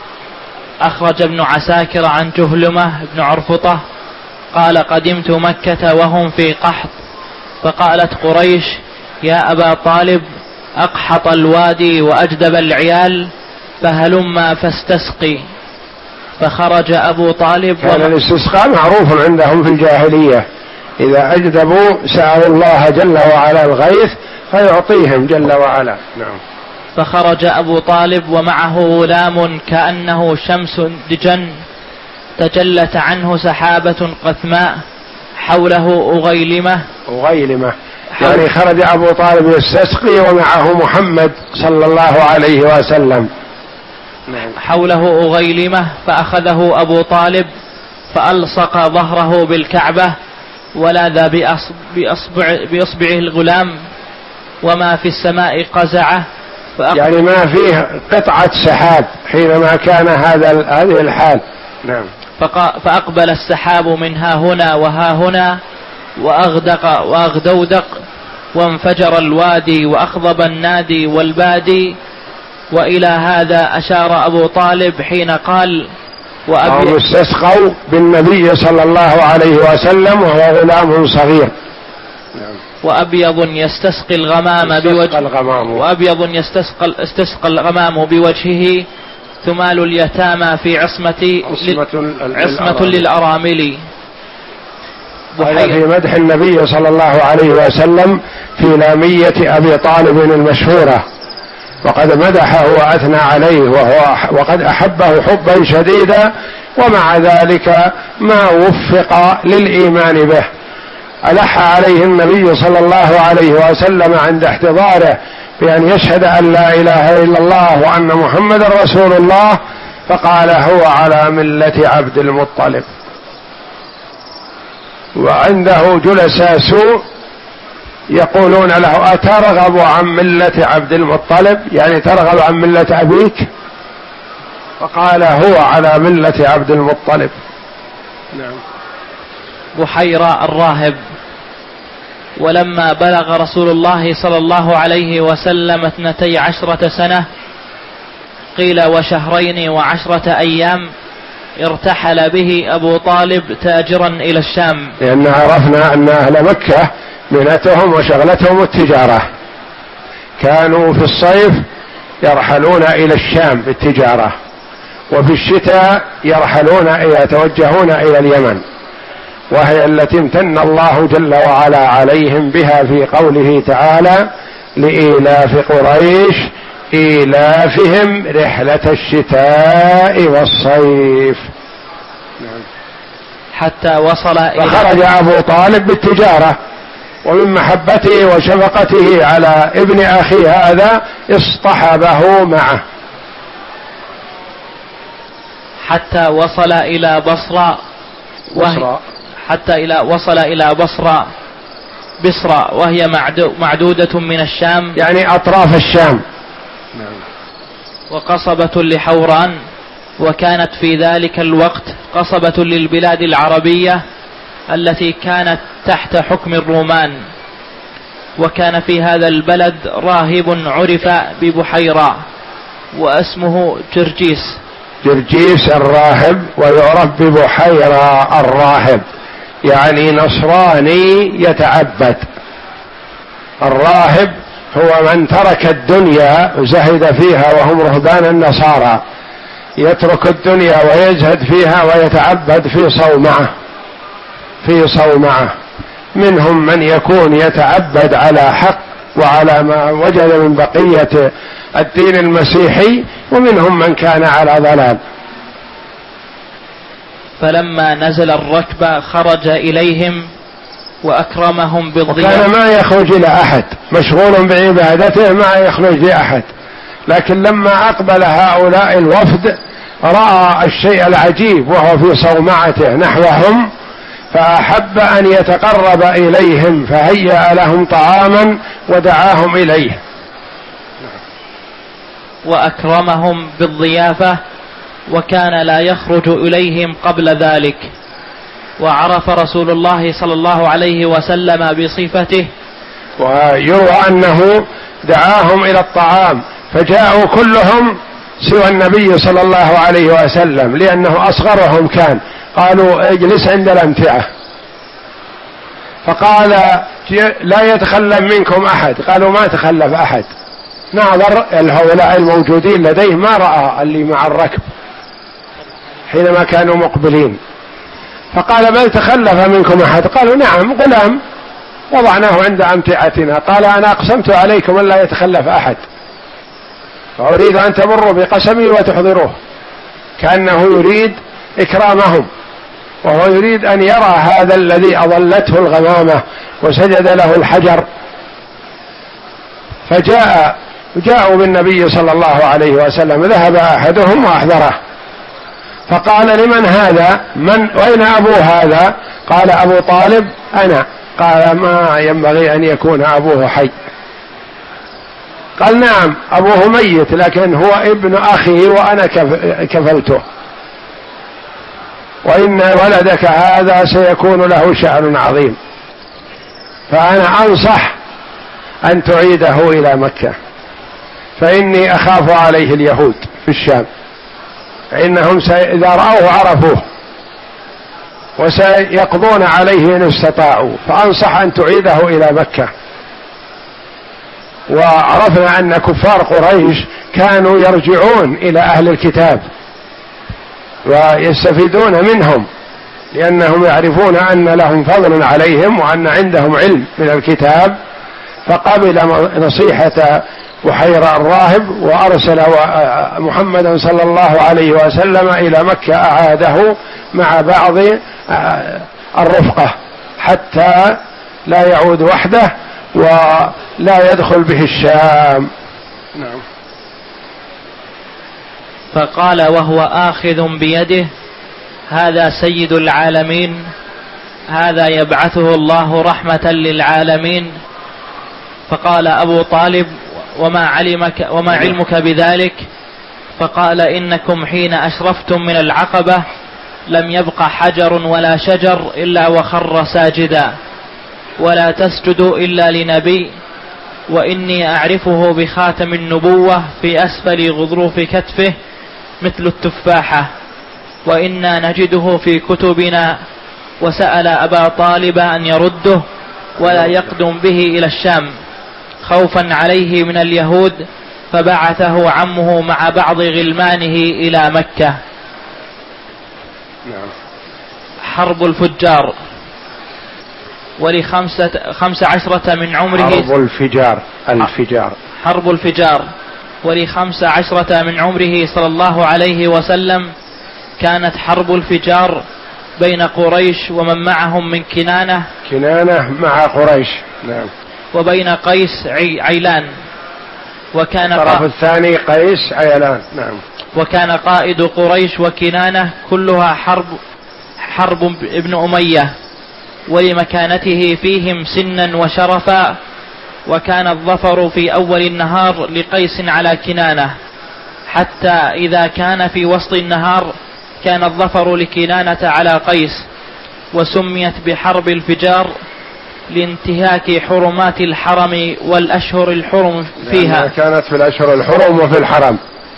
أخرج ابن عساكر عن جهلمة بن عرفطة قال: قدمت مكة وهم في قحط، فقالت قريش: يا أبا طالب، أقحط الوادي وأجدب العيال، فهلما فاستسقي. فخرج أبو طالب. كان الاستسقاء معروف عندهم في الجاهلية، إذا أجدبوا سألوا الله جل وعلا الغيث فيعطيهم جل وعلا. نعم. فخرج أبو طالب ومعه غلام كأنه شمس دجن، تجلت عنه سحابة قثماء، حوله أغيلمة. أغيلمة يعني خرج أبو طالب يستسقي ومعه محمد صلى الله عليه وسلم. حوله أغيلمة، فأخذه أبو طالب فألصق ظهره بالكعبة، ولاذ بأصبع بأصبعه الغلام، وما في السماء قزعه، يعني ما فيه قطعة سحاب حينما كان هذا هذه الحال. نعم. فأقبل السحاب من ها هنا وها هنا، وأغدق وأغدودق، وانفجر الوادي وأخضب النادي والبادي. وإلى هذا أشار أبو طالب حين قال: وأبي استسقوا بالنبي صلى الله عليه وسلم وهو غلام صغير. وأبيض يستسقي الغمام بوجهه، وأبيض يستسقى استسقى الغمام بوجهه، ثمال اليتامى في عصمة عصمة للأرامل. هذا في مدح النبي صلى الله عليه وسلم في لامية أبي طالب المشهورة، وقد مدحه وأثنى عليه وهو وقد أحبه حبا شديدا، ومع ذلك ما وفق للإيمان به. ألح عليه النبي صلى الله عليه وسلم عند احتضاره بأن يشهد أن لا إله إلا الله وأن محمد رسول الله، فقال: هو على ملة عبد المطلب. وعنده جلساء سوء يقولون له: أترغب عن ملة عبد المطلب؟ يعني ترغب عن ملة أبيك؟ فقال: هو على ملة عبد المطلب. نعم. بحيرة الراهب. ولما بلغ رسول الله صلى الله عليه وسلم اثنتي عشرة سنة، قيل وشهرين وعشرة أيام، ارتحل به أبو طالب تاجرا إلى الشام. لأن عرفنا أن أهل مكة مهنتهم وشغلتهم التجارة، كانوا في الصيف يرحلون إلى الشام بالتجارة، وفي الشتاء يرحلون يتوجهون إلى اليمن، وهي التي امتن الله جل وعلا عليهم بها في قوله تعالى: لإيلاف قريش إيلافهم رحلة الشتاء والصيف. حتى وصل إلى فخرج أبو طالب بالتجارة، ومن محبته وشفقته على ابن أخيه هذا اصطحبه معه حتى وصل إلى بصرى، بصرى حتى إلى وصل إلى بصرى بصرى وهي معدودة من الشام، يعني أطراف الشام. وقصبة لحوران، وكانت في ذلك الوقت قصبة للبلاد العربية التي كانت تحت حكم الرومان. وكان في هذا البلد راهب عرف ببحيرة واسمه جرجيس. جرجيس الراهب، ويعرف ببحيرة الراهب، يعني نصراني يتعبد. الراهب هو من ترك الدنيا وزهد فيها، وهم رهبان النصارى، يترك الدنيا ويزهد فيها ويتعبد في صومعة في صومعة. منهم من يكون يتعبد على حق وعلى ما وجد من بقية الدين المسيحي، ومنهم من كان على ضلال. فلما نزل الركب خرج إليهم وأكرمهم بالضيافة. وكان ما يخرج إلى أحد، مشغول بعبادته ما يخرج لأحد. لكن لما أقبل هؤلاء الوفد رأى الشيء العجيب وهو في صومعته نحوهم، فأحب أن يتقرب إليهم، فهيأ لهم طعاما ودعاهم إليه. وأكرمهم بالضيافة، وكان لا يخرج إليهم قبل ذلك. وعرف رسول الله صلى الله عليه وسلم بصفته. ويروى أنه دعاهم إلى الطعام فجاءوا كلهم سوى النبي صلى الله عليه وسلم، لأنه أصغرهم كان. قالوا اجلس عند الأمتعة، فقال لا يتخلف منكم أحد. قالوا ما تخلف أحد. ناظر هؤلاء الموجودين لديه ما رأى اللي مع الركب حينما كانوا مقبلين، فقال بل تخلف منكم أحد؟ قالوا نعم، غلام وضعناه عند أمتعتنا. قال أنا أقسمت عليكم أن لا يتخلف أحد، فأريد أن تمروا بقسمي وتحضروه، كأنه يريد إكرامهم، وهو يريد أن يرى هذا الذي أضلته الغمامة وسجد له الحجر. فجاء جاءوا بالنبي صلى الله عليه وسلم، ذهب أحدهم وأحضره، فقال لمن هذا؟ من وأين أبو هذا؟ قال أبو طالب أنا. قال ما ينبغي أن يكون أبوه حي. قال نعم أبوه ميت، لكن هو ابن أخي وأنا كفلته، وإن ولدك هذا سيكون له شأن عظيم، فأنا أنصح أن تعيده إلى مكة، فإني أخاف عليه اليهود في الشام، إنهم إذا رأوه عرفوه وسيقضون عليه إن استطاعوا، فأنصح أن تعيده إلى مكة. وعرفنا أن كفار قريش كانوا يرجعون إلى أهل الكتاب ويستفيدون منهم، لأنهم يعرفون أن لهم فضل عليهم وأن عندهم علم من الكتاب. فقبل نصيحة بحيرة الراهب وأرسل محمدا صلى الله عليه وسلم إلى مكة، أعاده مع بعض الرفقة حتى لا يعود وحده ولا يدخل به الشام. نعم. فقال وهو آخذ بيده هذا سيد العالمين، هذا يبعثه الله رحمة للعالمين. فقال أبو طالب وما علمك وما علمك بذلك؟ فقال إنكم حين أشرفتم من العقبة لم يبق حجر ولا شجر إلا وخر ساجدا، ولا تسجدوا إلا لنبي، وإني أعرفه بخاتم النبوة في أسفل غضروف كتفه مثل التفاحة، وإنا نجده في كتبنا. وسأل أبا طالب أن يرده ولا يقدم به إلى الشام خوفا عليه من اليهود، فبعثه عمه مع بعض غلمانه إلى مكة. حرب الفجار. ولخمسة خمس عشرة من عمره حرب الفجار الفجار حرب الفجار ولخمس عشرة من عمره صلى الله عليه وسلم كانت حرب الفجار بين قريش ومن معهم من كنانة كنانة مع قريش. نعم. وبين قيس عيلان، وكان الطرف الثاني قيس عيلان. نعم. وكان قائد قريش وكنانة كلها حرب حرب ابن أمية، ولمكانته فيهم سنا وشرفا، وكان الظفر في أول النهار لقيس على كنانة حتى إذا كان في وسط النهار كان الظفر لكنانة على قيس، وسميت بحرب الفجار لانتهاك حرمات الحرم والأشهر الحرم فيها، كانت في الأشهر الحرم وفي الحرم.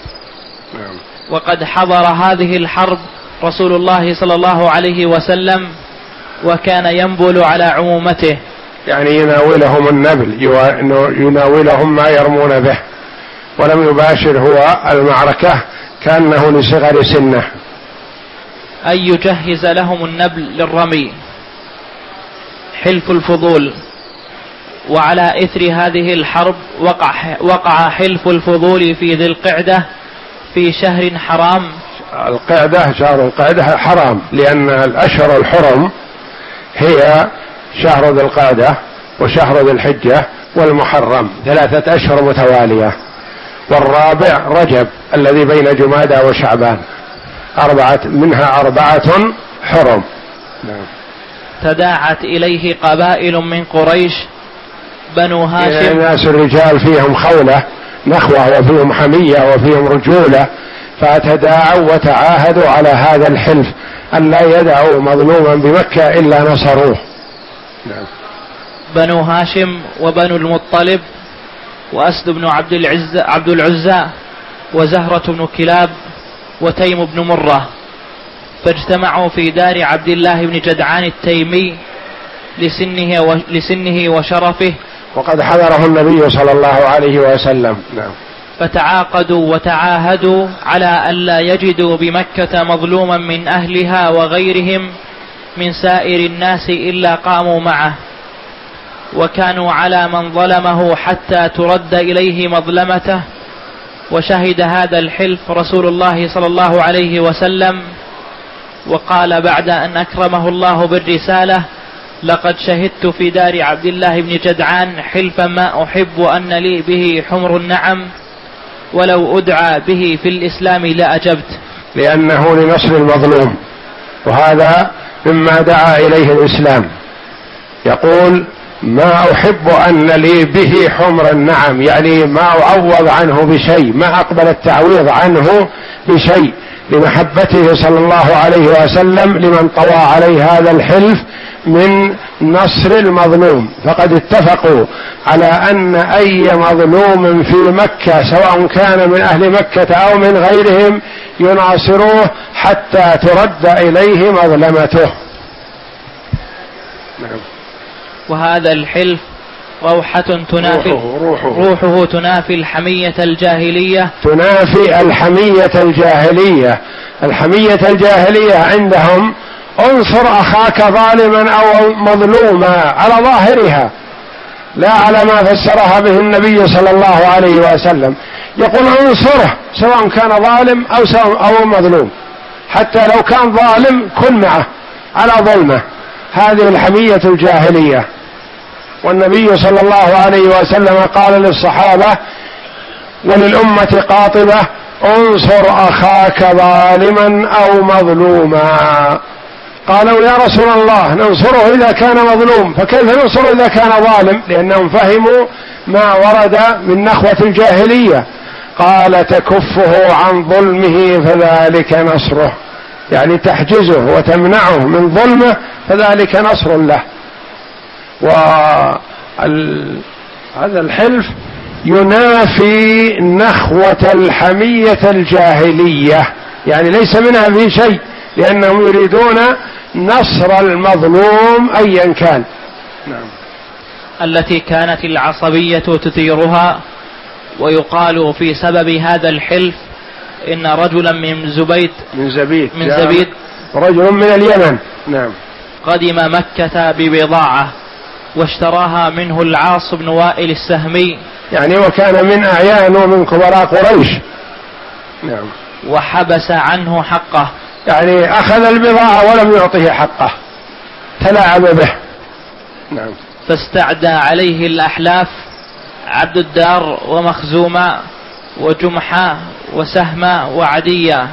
وقد حضر هذه الحرب رسول الله صلى الله عليه وسلم وكان ينبل على عمومته، يعني يناولهم النبل، يناولهم ما يرمون به، ولم يباشر هو المعركة كأنه لصغر سنه. أن يجهز لهم النبل للرمي حلف الفضول. وعلى إثر هذه الحرب وقع, وقع حلف الفضول في ذي القعدة في شهر حرام. القعدة شهر القعدة حرام، لأن الأشهر الحرم هي شهر ذي القعدة وشهر ذي الحجة والمحرم، ثلاثة أشهر متوالية، والرابع رجب الذي بين جمادى وشعبان، أربعة منها أربعة حرم. تداعت إليه قبائل من قريش بنو هاشم، الناس الرجال فيهم خولة نخوة وفيهم حمية وفيهم رجولة، فتداعوا وتعاهدوا على هذا الحلف أن لا يدعوا مظلوما بمكة إلا نصروه. بنو هاشم وبنو المطلب وأسد بن عبد العزى عبد العزى وزهرة بن كلاب وتيم بن مرة، فاجتمعوا في دار عبد الله بن جدعان التيمي لسنه, و... لسنه وشرفه، وقد حضره النبي صلى الله عليه وسلم. نعم. فتعاقدوا وتعاهدوا على ألا يجدوا بمكة مظلوما من أهلها وغيرهم من سائر الناس إلا قاموا معه، وكانوا على من ظلمه حتى ترد إليه مظلمته. وشهد هذا الحلف رسول الله صلى الله عليه وسلم، وقال بعد أن أكرمه الله بالرسالة: لقد شهدت في دار عبد الله بن جدعان حلفا ما أحب أن لي به حمر النعم، ولو أدعى به في الإسلام لأجبت. لأنه لنصر المظلوم، وهذا مما دعا إليه الإسلام. يقول: ما أحب أن لي به حمر النعم، يعني ما أعوض عنه بشيء، ما أقبل التعويض عنه بشيء، لمحبته صلى الله عليه وسلم لمن طوى عليه هذا الحلف من نصر المظلوم. فقد اتفقوا على أن أي مظلوم في مكة سواء كان من أهل مكة أو من غيرهم يناصروه حتى ترد إليه مظلمته. نعم. وهذا الحلف روحة تنافي روحه, روحه, روحه تنافي الحمية الجاهلية تنافي الحمية الجاهلية. الحمية الجاهلية عندهم انصر أخاك ظالما أو مظلوما على ظاهرها، لا على ما فسرها به النبي صلى الله عليه وسلم. يقول انصره سواء كان ظالم أو, أو مظلوم، حتى لو كان ظالم كن معه على ظلمه. هذه الحمية الجاهلية. والنبي صلى الله عليه وسلم قال للصحابة وللأمة قاطبة: انصر أخاك ظالما أو مظلوما. قالوا: يا رسول الله ننصره إذا كان مظلوم، فكيف ننصره إذا كان ظالم؟ لأنهم فهموا ما ورد من نخوة الجاهلية. قال: تكفه عن ظلمه فذلك نصره، يعني تحجزه وتمنعه من ظلمه، فذلك نصر له. وهذا الحلف ينافي نخوة الحمية الجاهلية، يعني ليس منها في شيء، لأنهم يريدون نصر المظلوم أيا كان. نعم. التي كانت العصبية تثيرها. ويقال في سبب هذا الحلف إن رجلا من زبيد من زبيد من زبيد رجل من اليمن نعم قدم مكة ببضاعة واشتراها منه العاص بن وائل السهمي، يعني وكان من أعيان ومن كبراء قريش. نعم. وحبس عنه حقه، يعني أخذ البضاعة ولم يعطه حقه، تلاعب به. نعم. فاستعدى عليه الأحلاف عبد الدار ومخزومة وجمحة وسهمة وعدية،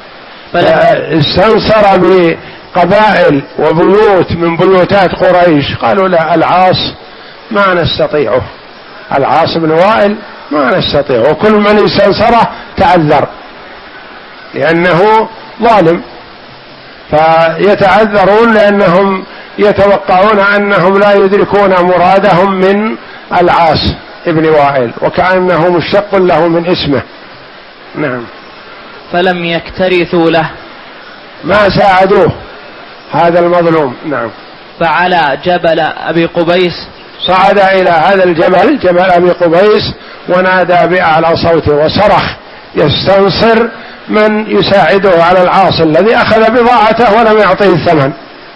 فاستنصر بقبائل وبيوت من بيوتات قريش. قالوا لا، العاص ما نستطيعه، العاص بن وائل ما نستطيع، وكل من استنصره تعذر لأنه ظالم، فيتعذرون لأنهم يتوقعون أنهم لا يدركون مرادهم من العاص ابن وائل، وكأنه مشتق له من اسمه. نعم. فلم يكترثوا له، ما ساعدوه هذا المظلوم. نعم. فعلى جبل أبي قبيس، صعد إلى هذا الجبل جبل أبي قبيس ونادى بأعلى صوته وصرخ يستنصر من يساعده على العاص الذي أخذ بضاعته ولم يعطيه الثمن.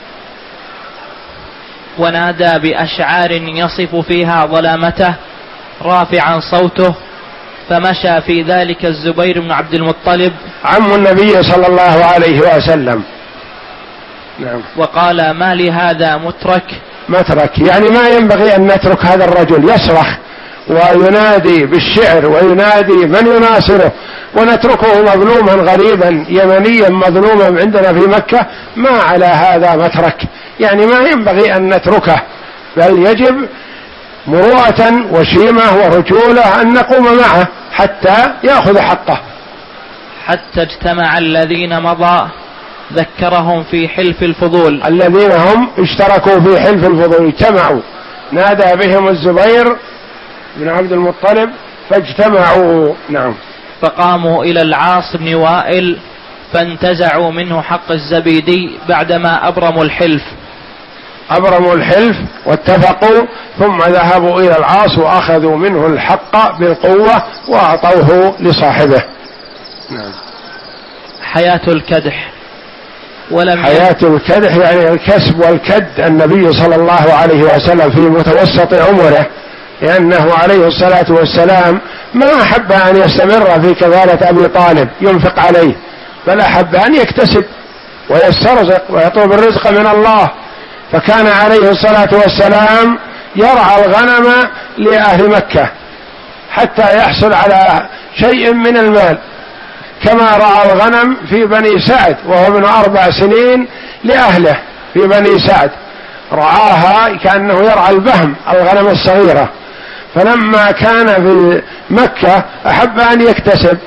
ونادى بأشعار يصف فيها ظلامته رافعا صوته، فمشى في ذلك الزبير بن عبد المطلب عم النبي صلى الله عليه وسلم. نعم. وقال: ما لهذا مترك؟ مترك يعني ما ينبغي أن نترك هذا الرجل يصرخ وينادي بالشعر وينادي من يناصره ونتركه مظلوما غريبا يمنيا مظلوما عندنا في مكة، ما على هذا مترك، يعني ما ينبغي أن نتركه، بل يجب مروءة وشيمة ورجولة أن نقوم معه حتى يأخذ حقه. حتى اجتمع الذين مضى ذكرهم في حلف الفضول، الذين هم اشتركوا في حلف الفضول اجتمعوا، نادى بهم الزبير بن عبد المطلب فاجتمعوا. نعم. فقاموا إلى العاص بن وائل فانتزعوا منه حق الزبيدي بعدما أبرموا الحلف. أبرموا الحلف واتفقوا، ثم ذهبوا إلى العاص وأخذوا منه الحق بالقوة وأعطوه لصاحبه. نعم. حياة الكدح. ولم حياة الكدح يعني الكسب والكد. النبي صلى الله عليه وسلم في متوسط عمره، لأنه عليه الصلاة والسلام ما أحب أن يستمر في كفالة أبي طالب ينفق عليه، بل أحب أن يكتسب ويسترزق ويطلب الرزق من الله، فكان عليه الصلاة والسلام يرعى الغنم لأهل مكة حتى يحصل على شيء من المال، كما رعى الغنم في بني سعد وهو ابن أربع سنين لأهله في بني سعد، رعاها كأنه يرعى البهم الغنم الصغيرة، فلما كان في مكة أحب أن يكتسب،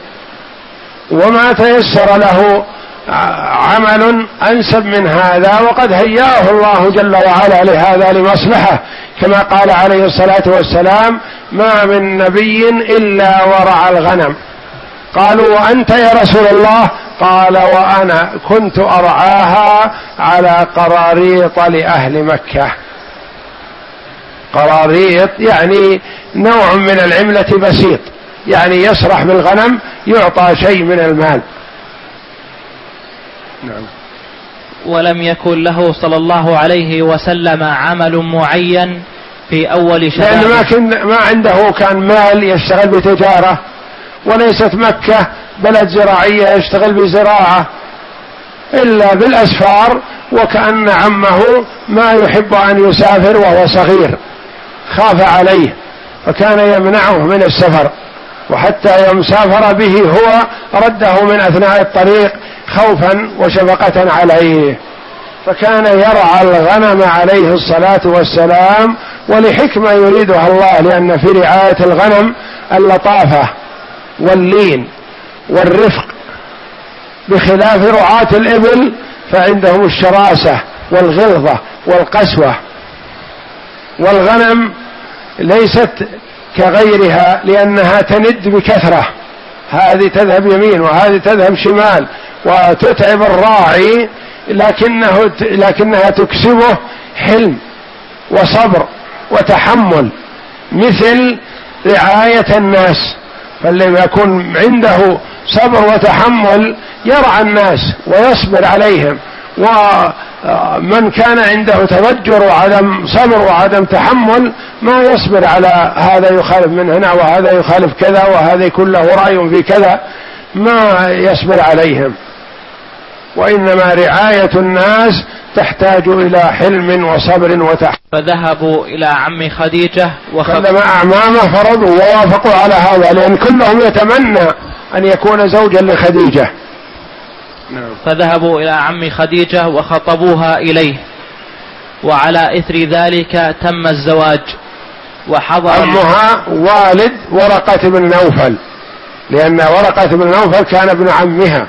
وما تيسر له عمل أنسب من هذا، وقد هيأه الله جل وعلا لهذا لمصلحة، كما قال عليه الصلاة والسلام: ما من نبي إلا ورعى الغنم. قالوا: وأنت يا رسول الله؟ قال: وأنا كنت أرعاها على قراريط لأهل مكة. قراريط يعني نوع من العملة بسيط، يعني يسرح بالغنم يعطى شيء من المال. نعم. ولم يكن له صلى الله عليه وسلم عمل معين في أول شبابه، لأن ما, كن ما عنده كان مال يشتغل بتجارة، وليست مكة بلد زراعية يشتغل بزراعة إلا بالأسفار، وكأن عمه ما يحب أن يسافر وهو صغير، خاف عليه فكان يمنعه من السفر، وحتى يوم سافر به هو رده من أثناء الطريق خوفا وشفقة عليه، فكان يرعى الغنم عليه الصلاة والسلام، ولحكمة يريدها الله، لأن في رعاية الغنم اللطافة واللين والرفق، بخلاف رعاة الإبل فعندهم الشراسة والغلظة والقسوة. والغنم ليست كغيرها لأنها تند بكثرة، هذه تذهب يمين وهذه تذهب شمال وتتعب الراعي، لكنه لكنها تكسبه حلم وصبر وتحمل، مثل رعاية الناس، فالذي يكون عنده صبر وتحمل يرعى الناس ويصبر عليهم، ومن كان عنده تضجر وعدم صبر وعدم تحمل ما يصبر على هذا يخالف من هنا وهذا يخالف كذا وهذا يكون له رأي في كذا، ما يصبر عليهم. وإنما رعاية الناس تحتاج إلى حلم وصبر وتحمل. فذهبوا إلى عم خديجة وكلم أعمامه فرضوا ووافقوا على هذا، لأن كلهم يتمنى أن يكون زوجا لخديجة. فذهبوا إلى عم خديجة وخطبوها إليه، وعلى إثر ذلك تم الزواج. وحضر عمها والد ورقة بن نوفل، لأن ورقة بن نوفل كان ابن عمها،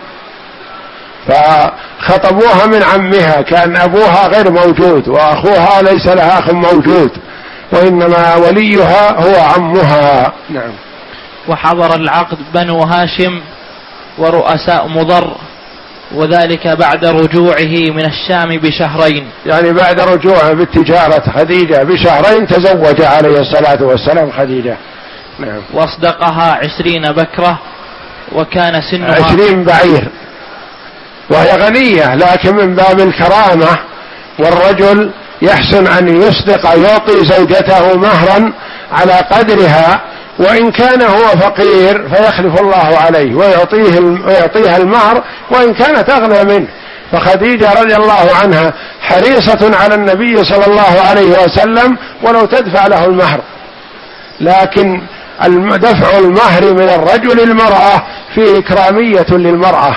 فخطبوها من عمها، كان أبوها غير موجود وأخوها ليس لها أخ موجود، وإنما وليها هو عمها. نعم. وحضر العقد بنو هاشم ورؤساء مضر، وذلك بعد رجوعه من الشام بشهرين، يعني بعد رجوعه بالتجارة خديجة بشهرين تزوج عليه الصلاة والسلام خديجة. نعم. واصدقها عشرين بكرة، وكان سنها عشرين بعير، وهي غنية لكن من باب الكرامة، والرجل يحسن أن يصدق يعطي زوجته مهرا على قدرها، وإن كان هو فقير فيخلف الله عليه ويعطيه ويعطيها المهر وإن كانت أغنى منه. فخديجة رضي الله عنها حريصة على النبي صلى الله عليه وسلم ولو تدفع له المهر، لكن دفع المهر من الرجل المرأة فيه إكرامية للمرأة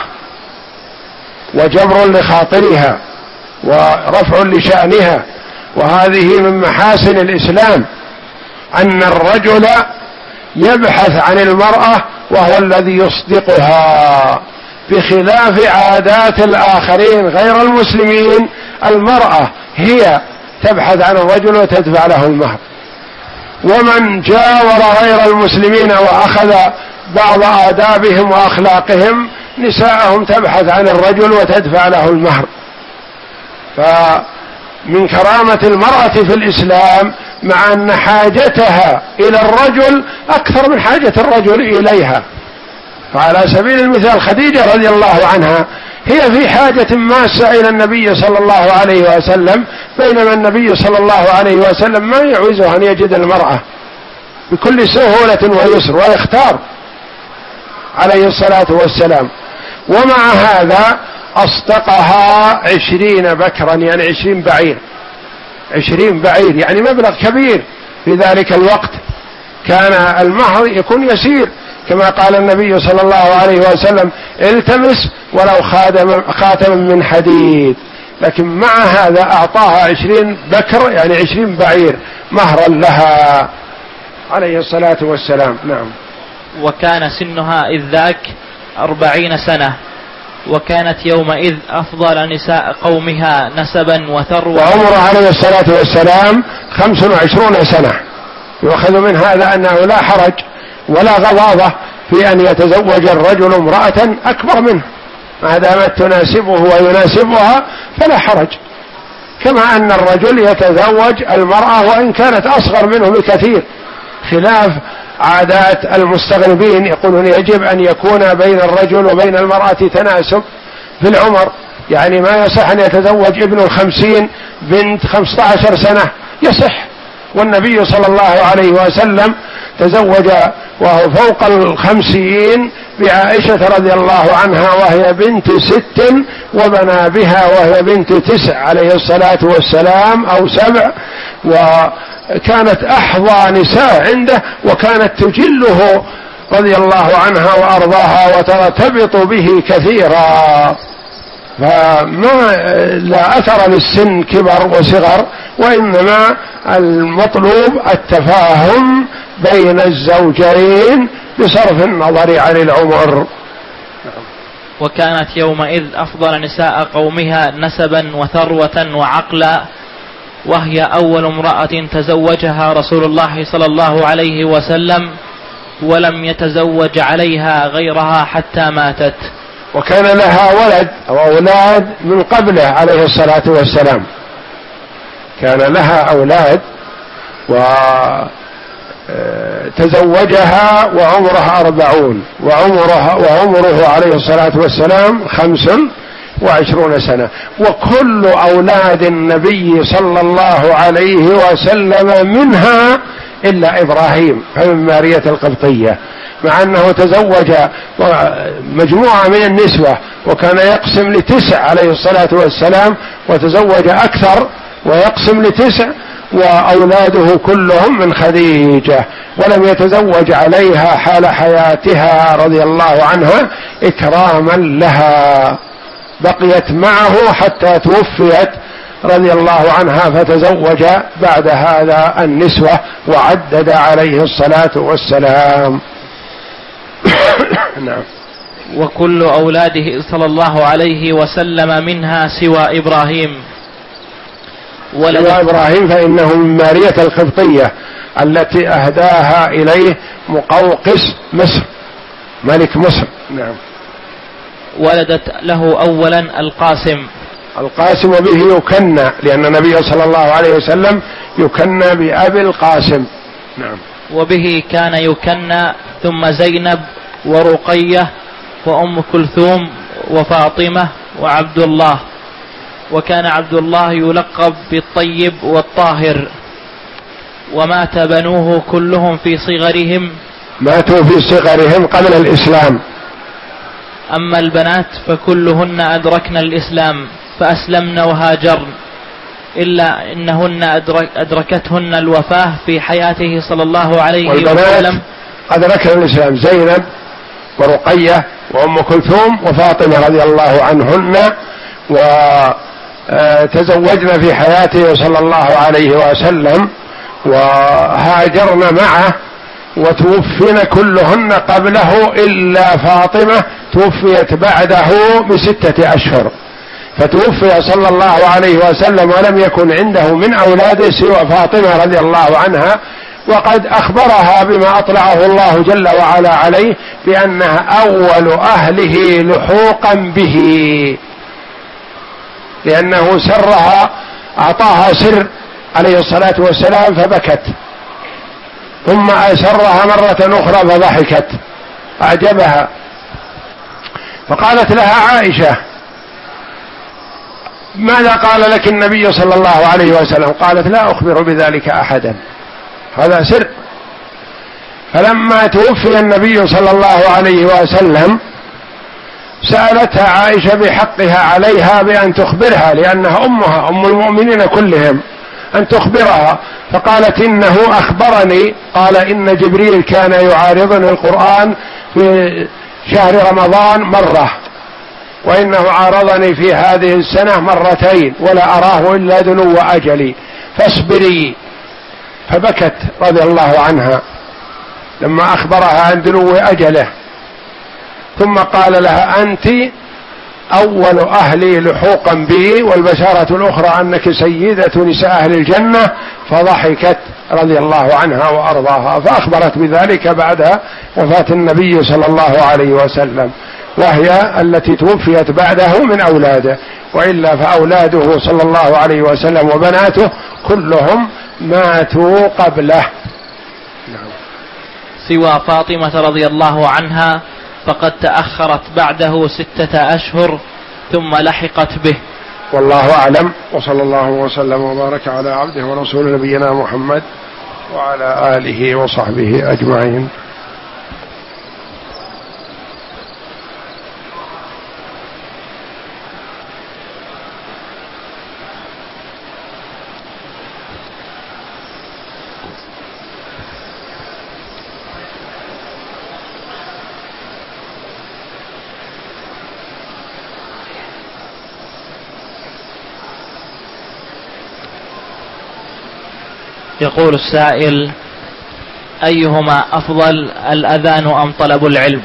وجبر لخاطرها ورفع لشأنها، وهذه من محاسن الإسلام أن الرجل يبحث عن المرأة وهو الذي يصدقها، بخلاف عادات الآخرين غير المسلمين، المرأة هي تبحث عن الرجل وتدفع له المهر. ومن جاور غير المسلمين وأخذ بعض آدابهم وأخلاقهم، نساءهم تبحث عن الرجل وتدفع له المهر. فمن كرامة المرأة في الإسلام مع أن حاجتها إلى الرجل أكثر من حاجة الرجل إليها. فعلى سبيل المثال خديجة رضي الله عنها هي في حاجة ماسة إلى النبي صلى الله عليه وسلم، بينما النبي صلى الله عليه وسلم ما يعوزه أن يجد المرأة بكل سهولة ويسر ويختار عليه الصلاة والسلام. ومع هذا أصدقها عشرين بكرا، يعني عشرين بعير، عشرين بعير يعني مبلغ كبير في ذلك الوقت. كان المهر يكون يسير كما قال النبي صلى الله عليه وسلم: التمس ولو خاتما من حديد. لكن مع هذا أعطاها عشرين بكر يعني عشرين بعير مهرا لها عليه الصلاة والسلام. نعم. وكان سنها إذ ذاك أربعين سنة، وكانت يومئذ أفضل نساء قومها نسبا وثروة. وعمره عليه الصلاة والسلام خمس وعشرون سنة. يؤخذ من هذا أنه لا حرج ولا غضاضة في أن يتزوج الرجل امرأة أكبر منه ما دامت تناسبه ويناسبها فلا حرج، كما أن الرجل يتزوج المرأة وإن كانت أصغر منه بكثير، خلاف عادات المستغربين يقولون يجب أن يكون بين الرجل وبين المرأة تناسب في العمر، يعني ما يصح أن يتزوج ابن الخمسين بنت خمسة عشر سنة، يصح. والنبي صلى الله عليه وسلم تزوج وهو فوق الخمسين بعائشة رضي الله عنها وهي بنت ست، وبنى بها وهي بنت تسع عليه الصلاة والسلام أو سبع، وكانت أحظى نساء عنده، وكانت تجله رضي الله عنها وأرضاها وترتبط به كثيرا. فما لا أثر للسن كبر وصغر، وإنما المطلوب التفاهم بين الزوجين بصرف النظر عن العمر. وكانت يومئذ أفضل نساء قومها نسبا وثروة وعقلا، وهي أول امرأة تزوجها رسول الله صلى الله عليه وسلم، ولم يتزوج عليها غيرها حتى ماتت. وكان لها ولد أو أولاد من قبله عليه الصلاة والسلام، كان لها أولاد وتزوجها وعمرها أربعون، وعمرها وعمره عليه الصلاة والسلام خمس وعشرون سنة. وكل أولاد النبي صلى الله عليه وسلم منها إلا إبراهيم فمن مارية القبطية، مع أنه تزوج مجموعة من النسوة وكان يقسم لتسع عليه الصلاة والسلام، وتزوج أكثر ويقسم لتسع، وأولاده كلهم من خديجة، ولم يتزوج عليها حال حياتها رضي الله عنها إكراما لها، بقيت معه حتى توفيت رضي الله عنها فتزوج بعد هذا النسوة وعدد عليه الصلاة والسلام. نعم. وكل أولاده صلى الله عليه وسلم منها سوى إبراهيم. سوى إبراهيم فإنه من مارية القبطية التي أهداها إليه مقوقس مصر ملك مصر. نعم. ولدت له أولا القاسم. القاسم به يكنى لأن النبي صلى الله عليه وسلم يكنى بأبي القاسم. نعم. وبه كان يكنى، ثم زينب ورقية وأم كلثوم وفاطمة وعبد الله. وكان عبد الله يلقب بالطيب والطاهر. ومات بنوه كلهم في صغرهم. ماتوا في صغرهم قبل الإسلام. أما البنات فكلهن أدركن الإسلام فأسلمن وهاجرن، إلا إنهن أدرك أدركتهن الوفاة في حياته صلى الله عليه وسلم. أدركن الإسلام زينب ورقية وأم كلثوم وفاطمة رضي الله عنهن، وتزوجن في حياته صلى الله عليه وسلم وهاجرن معه، وتوفين كلهن قبله إلا فاطمة توفيت بعده بستة أشهر. فتوفي صلى الله عليه وسلم ولم يكن عنده من أولاده سوى فاطمة رضي الله عنها، وقد أخبرها بما أطلعه الله جل وعلا عليه بأنها أول أهله لحوقا به، لأنه سرها أعطاها سر عليه الصلاة والسلام فبكت، ثم أسرها مرة أخرى فضحكت أعجبها، فقالت لها عائشة ماذا قال لك النبي صلى الله عليه وسلم؟ قالت لا أخبر بذلك أحدا، هذا سر. فلما توفي النبي صلى الله عليه وسلم سألتها عائشة بحقها عليها بأن تخبرها، لأنها أمها أم المؤمنين كلهم، أن تخبرها. فقالت إنه أخبرني، قال إن جبريل كان يعارضني القرآن في شهر رمضان مرة، وإنه عارضني في هذه السنة مرتين ولا أراه إلا دنو أجلي فاصبري. فبكت رضي الله عنها لما أخبرها عن دنو أجله، ثم قال لها أنت أول أهلي لحوقا بي، والبشارة الأخرى أنك سيدة نساء أهل الجنة. فضحكت رضي الله عنها وأرضاها، فأخبرت بذلك بعد وفاة النبي صلى الله عليه وسلم، وهي التي توفيت بعده من أولاده، وإلا فأولاده صلى الله عليه وسلم وبناته كلهم ماتوا قبله. سوى فاطمة رضي الله عنها فقد تأخرت بعده ستة أشهر ثم لحقت به. والله أعلم، وصلى الله وسلم وبارك على عبده ورسول نبينا محمد وعلى آله وصحبه أجمعين. يقول السائل: أيهما أفضل، الأذان أم طلب العلم؟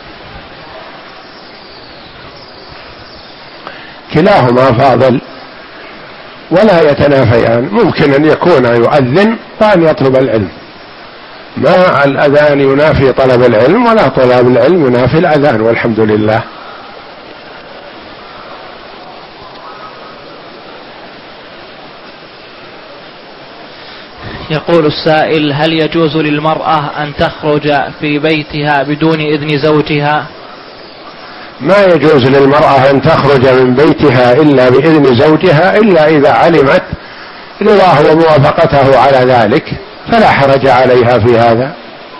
كلاهما فاضل ولا يتنافيان، ممكن أن يكون يؤذن وأن يطلب العلم، ما الأذان ينافي طلب العلم ولا طلب العلم ينافي الأذان، والحمد لله. يقول السائل: هل يجوز للمرأة أن تخرج في بيتها بدون إذن زوجها؟ ما يجوز للمرأة أن تخرج من بيتها إلا بإذن زوجها، إلا إذا علمت رضاه وموافقته على ذلك فلا حرج عليها في هذا.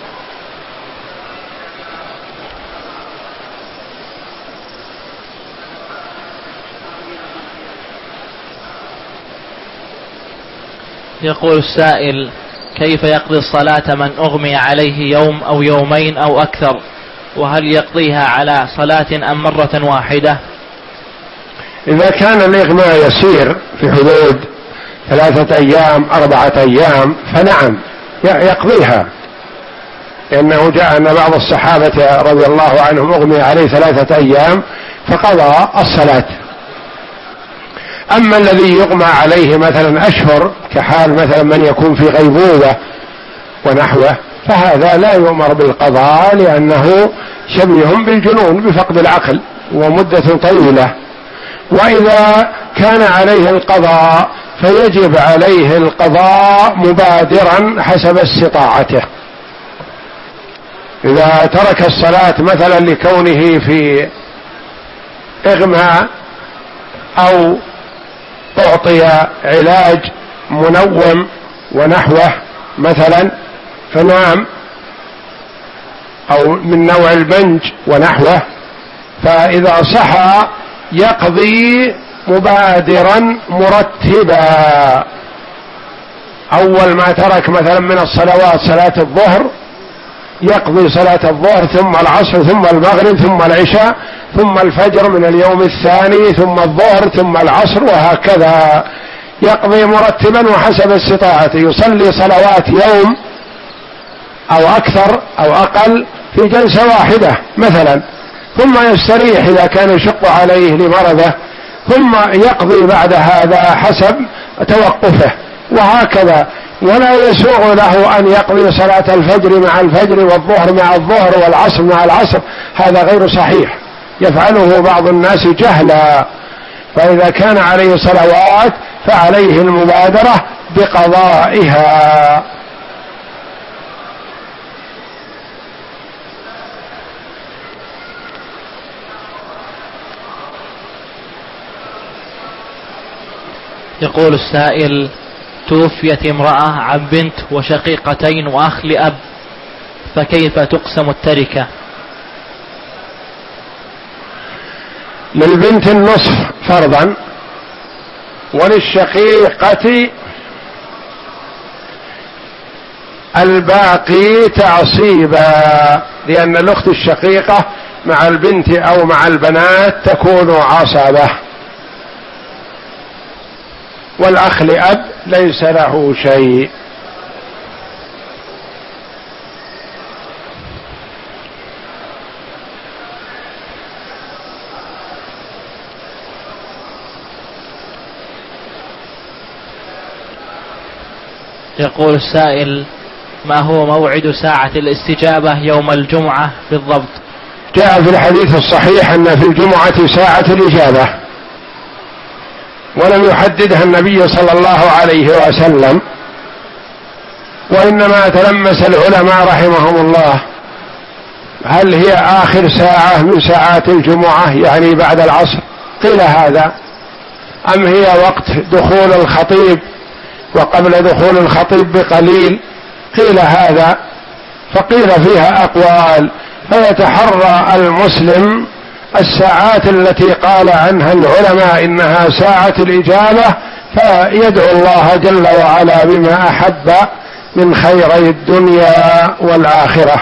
يقول السائل: كيف يقضي الصلاة من أغمي عليه يوم أو يومين أو أكثر، وهل يقضيها على صلاة أم مرة واحدة؟ إذا كان الإغماء يسير في حدود ثلاثة أيام أربعة أيام فنعم يقضيها، لأنه جاء أن بعض الصحابة رضي الله عنهم أغمي عليه ثلاثة أيام فقضى الصلاة. أما الذي يغمى عليه مثلا أشهر كحال مثلا من يكون في غيبوبة ونحوه فهذا لا يؤمر بالقضاء، لأنه شبيه بالجنون بفقد العقل ومدة طويلة. وإذا كان عليه القضاء فيجب عليه القضاء مبادرا حسب استطاعته. إذا ترك الصلاة مثلا لكونه في إغماء أو أعطي علاج منوم ونحوه مثلا فنام، أو من نوع البنج ونحوه، فإذا صحى يقضي مبادرا مرتبا. أول ما ترك مثلا من الصلوات صلاة الظهر يقضي صلاة الظهر ثم العصر ثم المغرب ثم العشاء ثم الفجر من اليوم الثاني ثم الظهر ثم العصر، وهكذا يقضي مرتبا وحسب استطاعته. يصلي صلوات يوم أو أكثر أو أقل في جلسة واحدة مثلا، ثم يستريح إذا كان يشق عليه لمرضه، ثم يقضي بعد هذا حسب توقفه، وهكذا. ولا يسوغ له أن يقضي صلاة الفجر مع الفجر والظهر مع الظهر والعصر مع العصر، هذا غير صحيح، يفعله بعض الناس جهلا. فإذا كان عليه صلوات فعليه المبادرة بقضائها. يقول السائل: توفيت امرأة عن بنت وشقيقتين وأخ لأب، فكيف تقسم التركة؟ للبنت النصف فرضا، وللشقيقة الباقي تعصيبا، لأن الأخت الشقيقة مع البنت أو مع البنات تكون عصبة، والأخ لأب ليس له شيء. يقول السائل: ما هو موعد ساعة الاستجابة يوم الجمعة بالضبط؟ جاء في الحديث الصحيح أن في الجمعة ساعة الإجابة، ولم يحددها النبي صلى الله عليه وسلم، وإنما تلمس العلماء رحمهم الله هل هي آخر ساعة من ساعات الجمعة يعني بعد العصر، قيل هذا، أم هي وقت دخول الخطيب وقبل دخول الخطيب بقليل، قيل هذا، فقيل فيها أقوال. فيتحرى المسلم الساعات التي قال عنها العلماء إنها ساعة الإجابة، فيدعو الله جل وعلا بما أحب من خيري الدنيا والآخرة.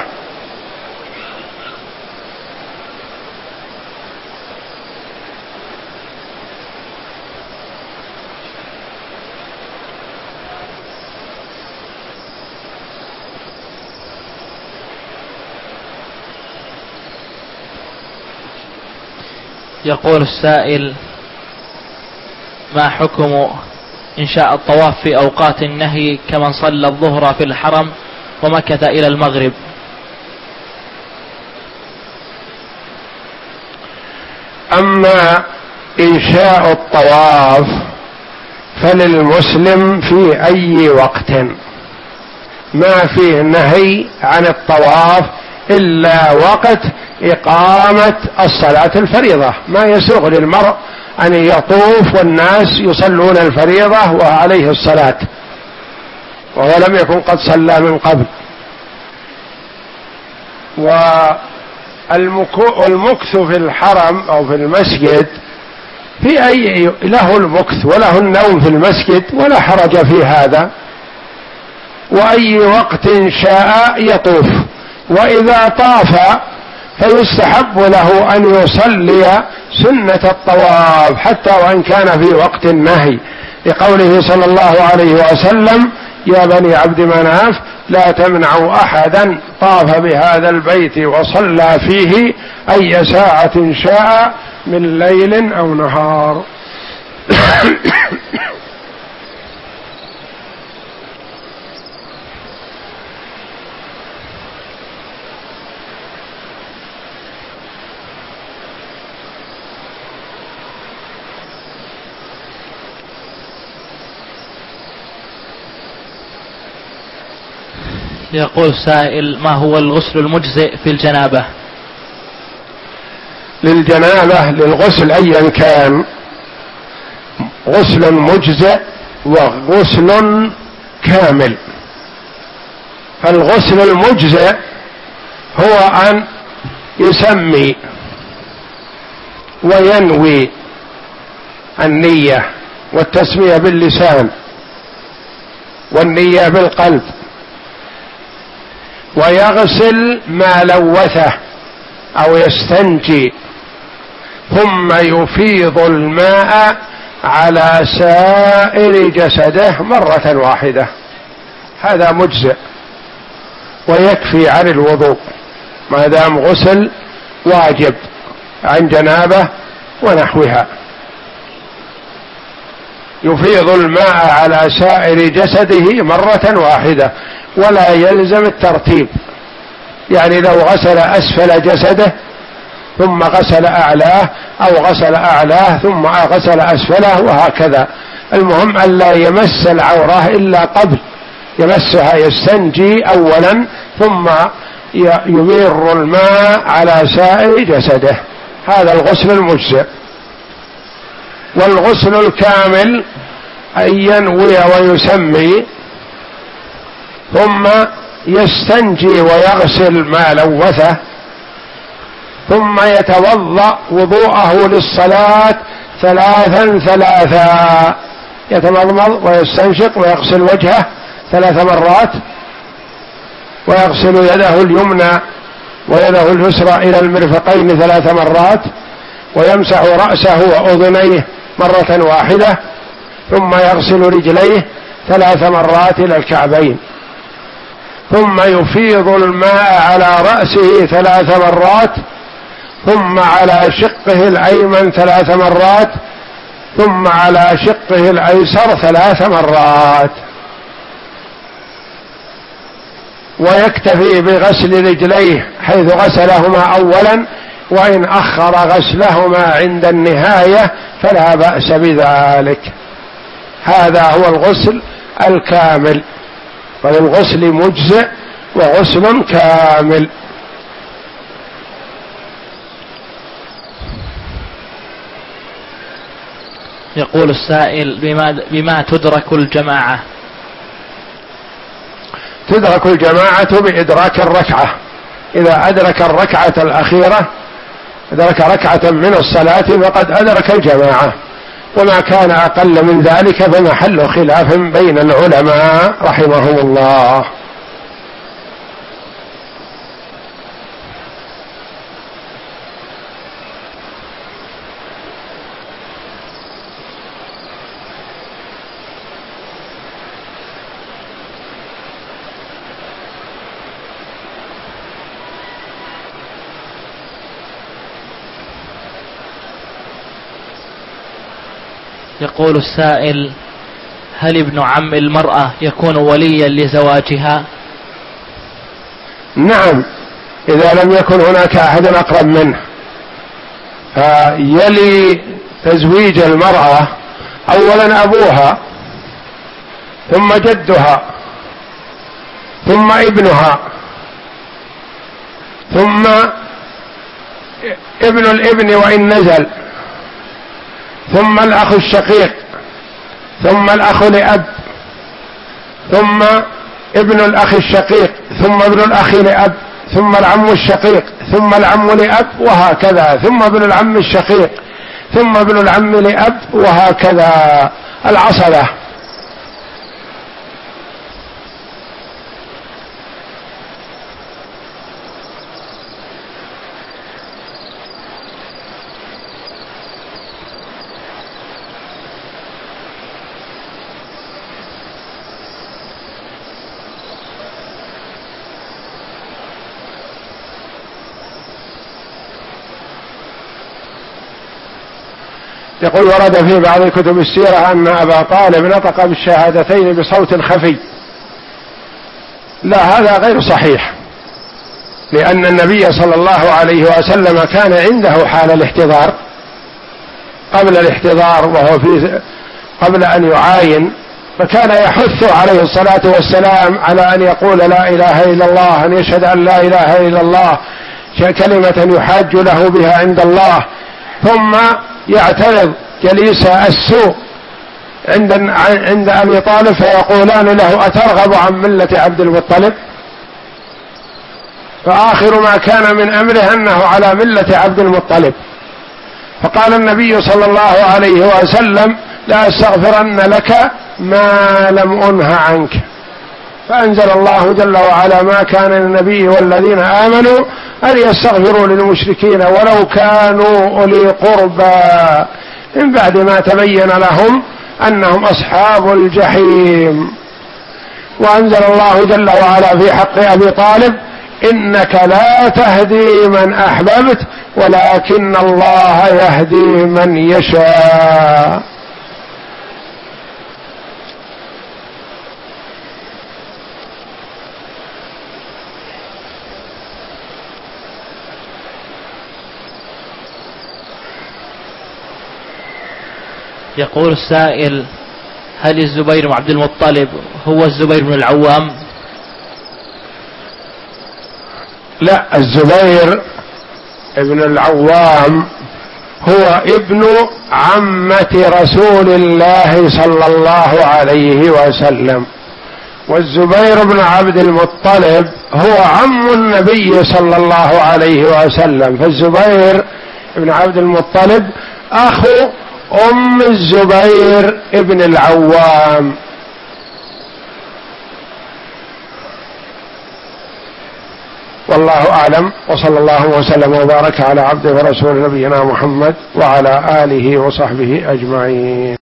يقول السائل: ما حكم إنشاء الطواف في أوقات النهي كمن صلى الظهر في الحرم ومكث إلى المغرب؟ أما إنشاء الطواف فللمسلم في أي وقت، ما فيه نهي عن الطواف إلا وقت إقامة الصلاة الفريضة، ما يسوغ للمرء أن يطوف والناس يصلون الفريضة وعليه الصلاة وهو لم يكن قد صلى من قبل. والمكث في الحرم أو في المسجد في أي له المكث وله النوم في المسجد ولا حرج في هذا، وأي وقت شاء يطوف. وإذا طاف فيستحب له أن يصلي سنة الطواف حتى وإن كان في وقت النهي، لقوله صلى الله عليه وسلم: يا بني عبد مناف لا تمنعوا أحدا طاف بهذا البيت وصلى فيه أي ساعة شاء من ليل أو نهار. يقول سائل: ما هو الغسل المجزئ في الجنابة؟ للجنابة للغسل أيا كان غسل مجزئ وغسل كامل. فالغسل المجزئ هو أن يسمي وينوي النية والتسمية باللسان والنية بالقلب، ويغسل ما لوثه أو يستنجي، ثم يفيض الماء على سائر جسده مرة واحدة. هذا مجزئ ويكفي عن الوضوء ما دام غسل واجب عن جنابه ونحوها. يفيض الماء على سائر جسده مرة واحدة ولا يلزم الترتيب، يعني لو غسل أسفل جسده ثم غسل أعلاه أو غسل أعلاه ثم غسل أسفله وهكذا. المهم أن لا يمس العورة إلا قبل يمسها، يستنجي أولا ثم يمير الماء على سائر جسده. هذا الغسل المجزئ. والغسل الكامل أن ينوي ويسمي ثم يستنجي ويغسل ما لوثه، ثم يتوضأ وضوءه للصلاة ثلاثا ثلاثا، يتمضمض ويستنشق ويغسل وجهه ثلاث مرات، ويغسل يده اليمنى ويده اليسرى إلى المرفقين ثلاث مرات، ويمسح رأسه وأذنيه مرة واحدة، ثم يغسل رجليه ثلاث مرات إلى الكعبين، ثم يفيض الماء على رأسه ثلاث مرات، ثم على شقه الأيمن ثلاث مرات، ثم على شقه الأيسر ثلاث مرات. ويكتفي بغسل رجليه حيث غسلهما أولا، وإن أخر غسلهما عند النهاية فلا بأس بذلك. هذا هو الغسل الكامل. فالغسل مجزئ وغسل كامل. يقول السائل: بما, بما تدرك الجماعة؟ تدرك الجماعة بإدراك الركعة. إذا أدرك الركعة الأخيرة أدرك ركعة من الصلاة فقد أدرك الجماعة، وما كان أقل من ذلك فمحل خلاف بين العلماء رحمهم الله. يقول السائل: هل ابن عم المرأة يكون وليا لزواجها؟ نعم، إذا لم يكن هناك أحد أقرب منه، فيلي تزويج المرأة أولا أبوها ثم جدها ثم ابنها ثم ابن الابن وإن نزل، ثم الأخ الشقيق، ثم الأخ لأب، ثم ابن الأخ الشقيق، ثم ابن الأخ لأب، ثم العم الشقيق، ثم العم لأب، وهكذا، ثم ابن العم الشقيق، ثم ابن العم لأب، وهكذا العصبة. يقول ورد في بعض كتب السيرة أن أبا طالب نطق بالشهادتين بصوت خفي. لا، هذا غير صحيح، لأن النبي صلى الله عليه وسلم كان عنده حال الاحتضار، قبل الاحتضار وهو في قبل أن يعاين، فكان يحث عليه الصلاة والسلام على أن يقول لا إله إلا الله، أن يشهد أن لا إله إلا الله كلمة يحاج له بها عند الله، ثم يعترض جليس السوء عند عند أبي طالب فيقولان له أترغب عن ملة عبد المطلب؟ فآخر ما كان من أمره أنه على ملة عبد المطلب. فقال النبي صلى الله عليه وسلم لا أستغفرن لك ما لم أنه عنك. فأنزل الله جل وعلا ما كان للنبي والذين آمنوا أن يستغفروا للمشركين ولو كانوا أولي قربى من بعد ما تبين لهم أنهم أصحاب الجحيم. وأنزل الله جل وعلا في حق أبي طالب إنك لا تهدي من أحببت ولكن الله يهدي من يشاء. يقول السائل هل الزبير بن عبد المطلب هو الزبير بن العوام؟ لا، الزبير ابن العوام هو ابن عمة رسول الله صلى الله عليه وسلم، والزبير بن عبد المطلب هو عم النبي صلى الله عليه وسلم. فالزبير بن عبد المطلب أخو أم الزبير ابن العوام. والله أعلم، وصلى الله وسلم وبارك على عبده ورسول نبينا محمد وعلى آله وصحبه أجمعين.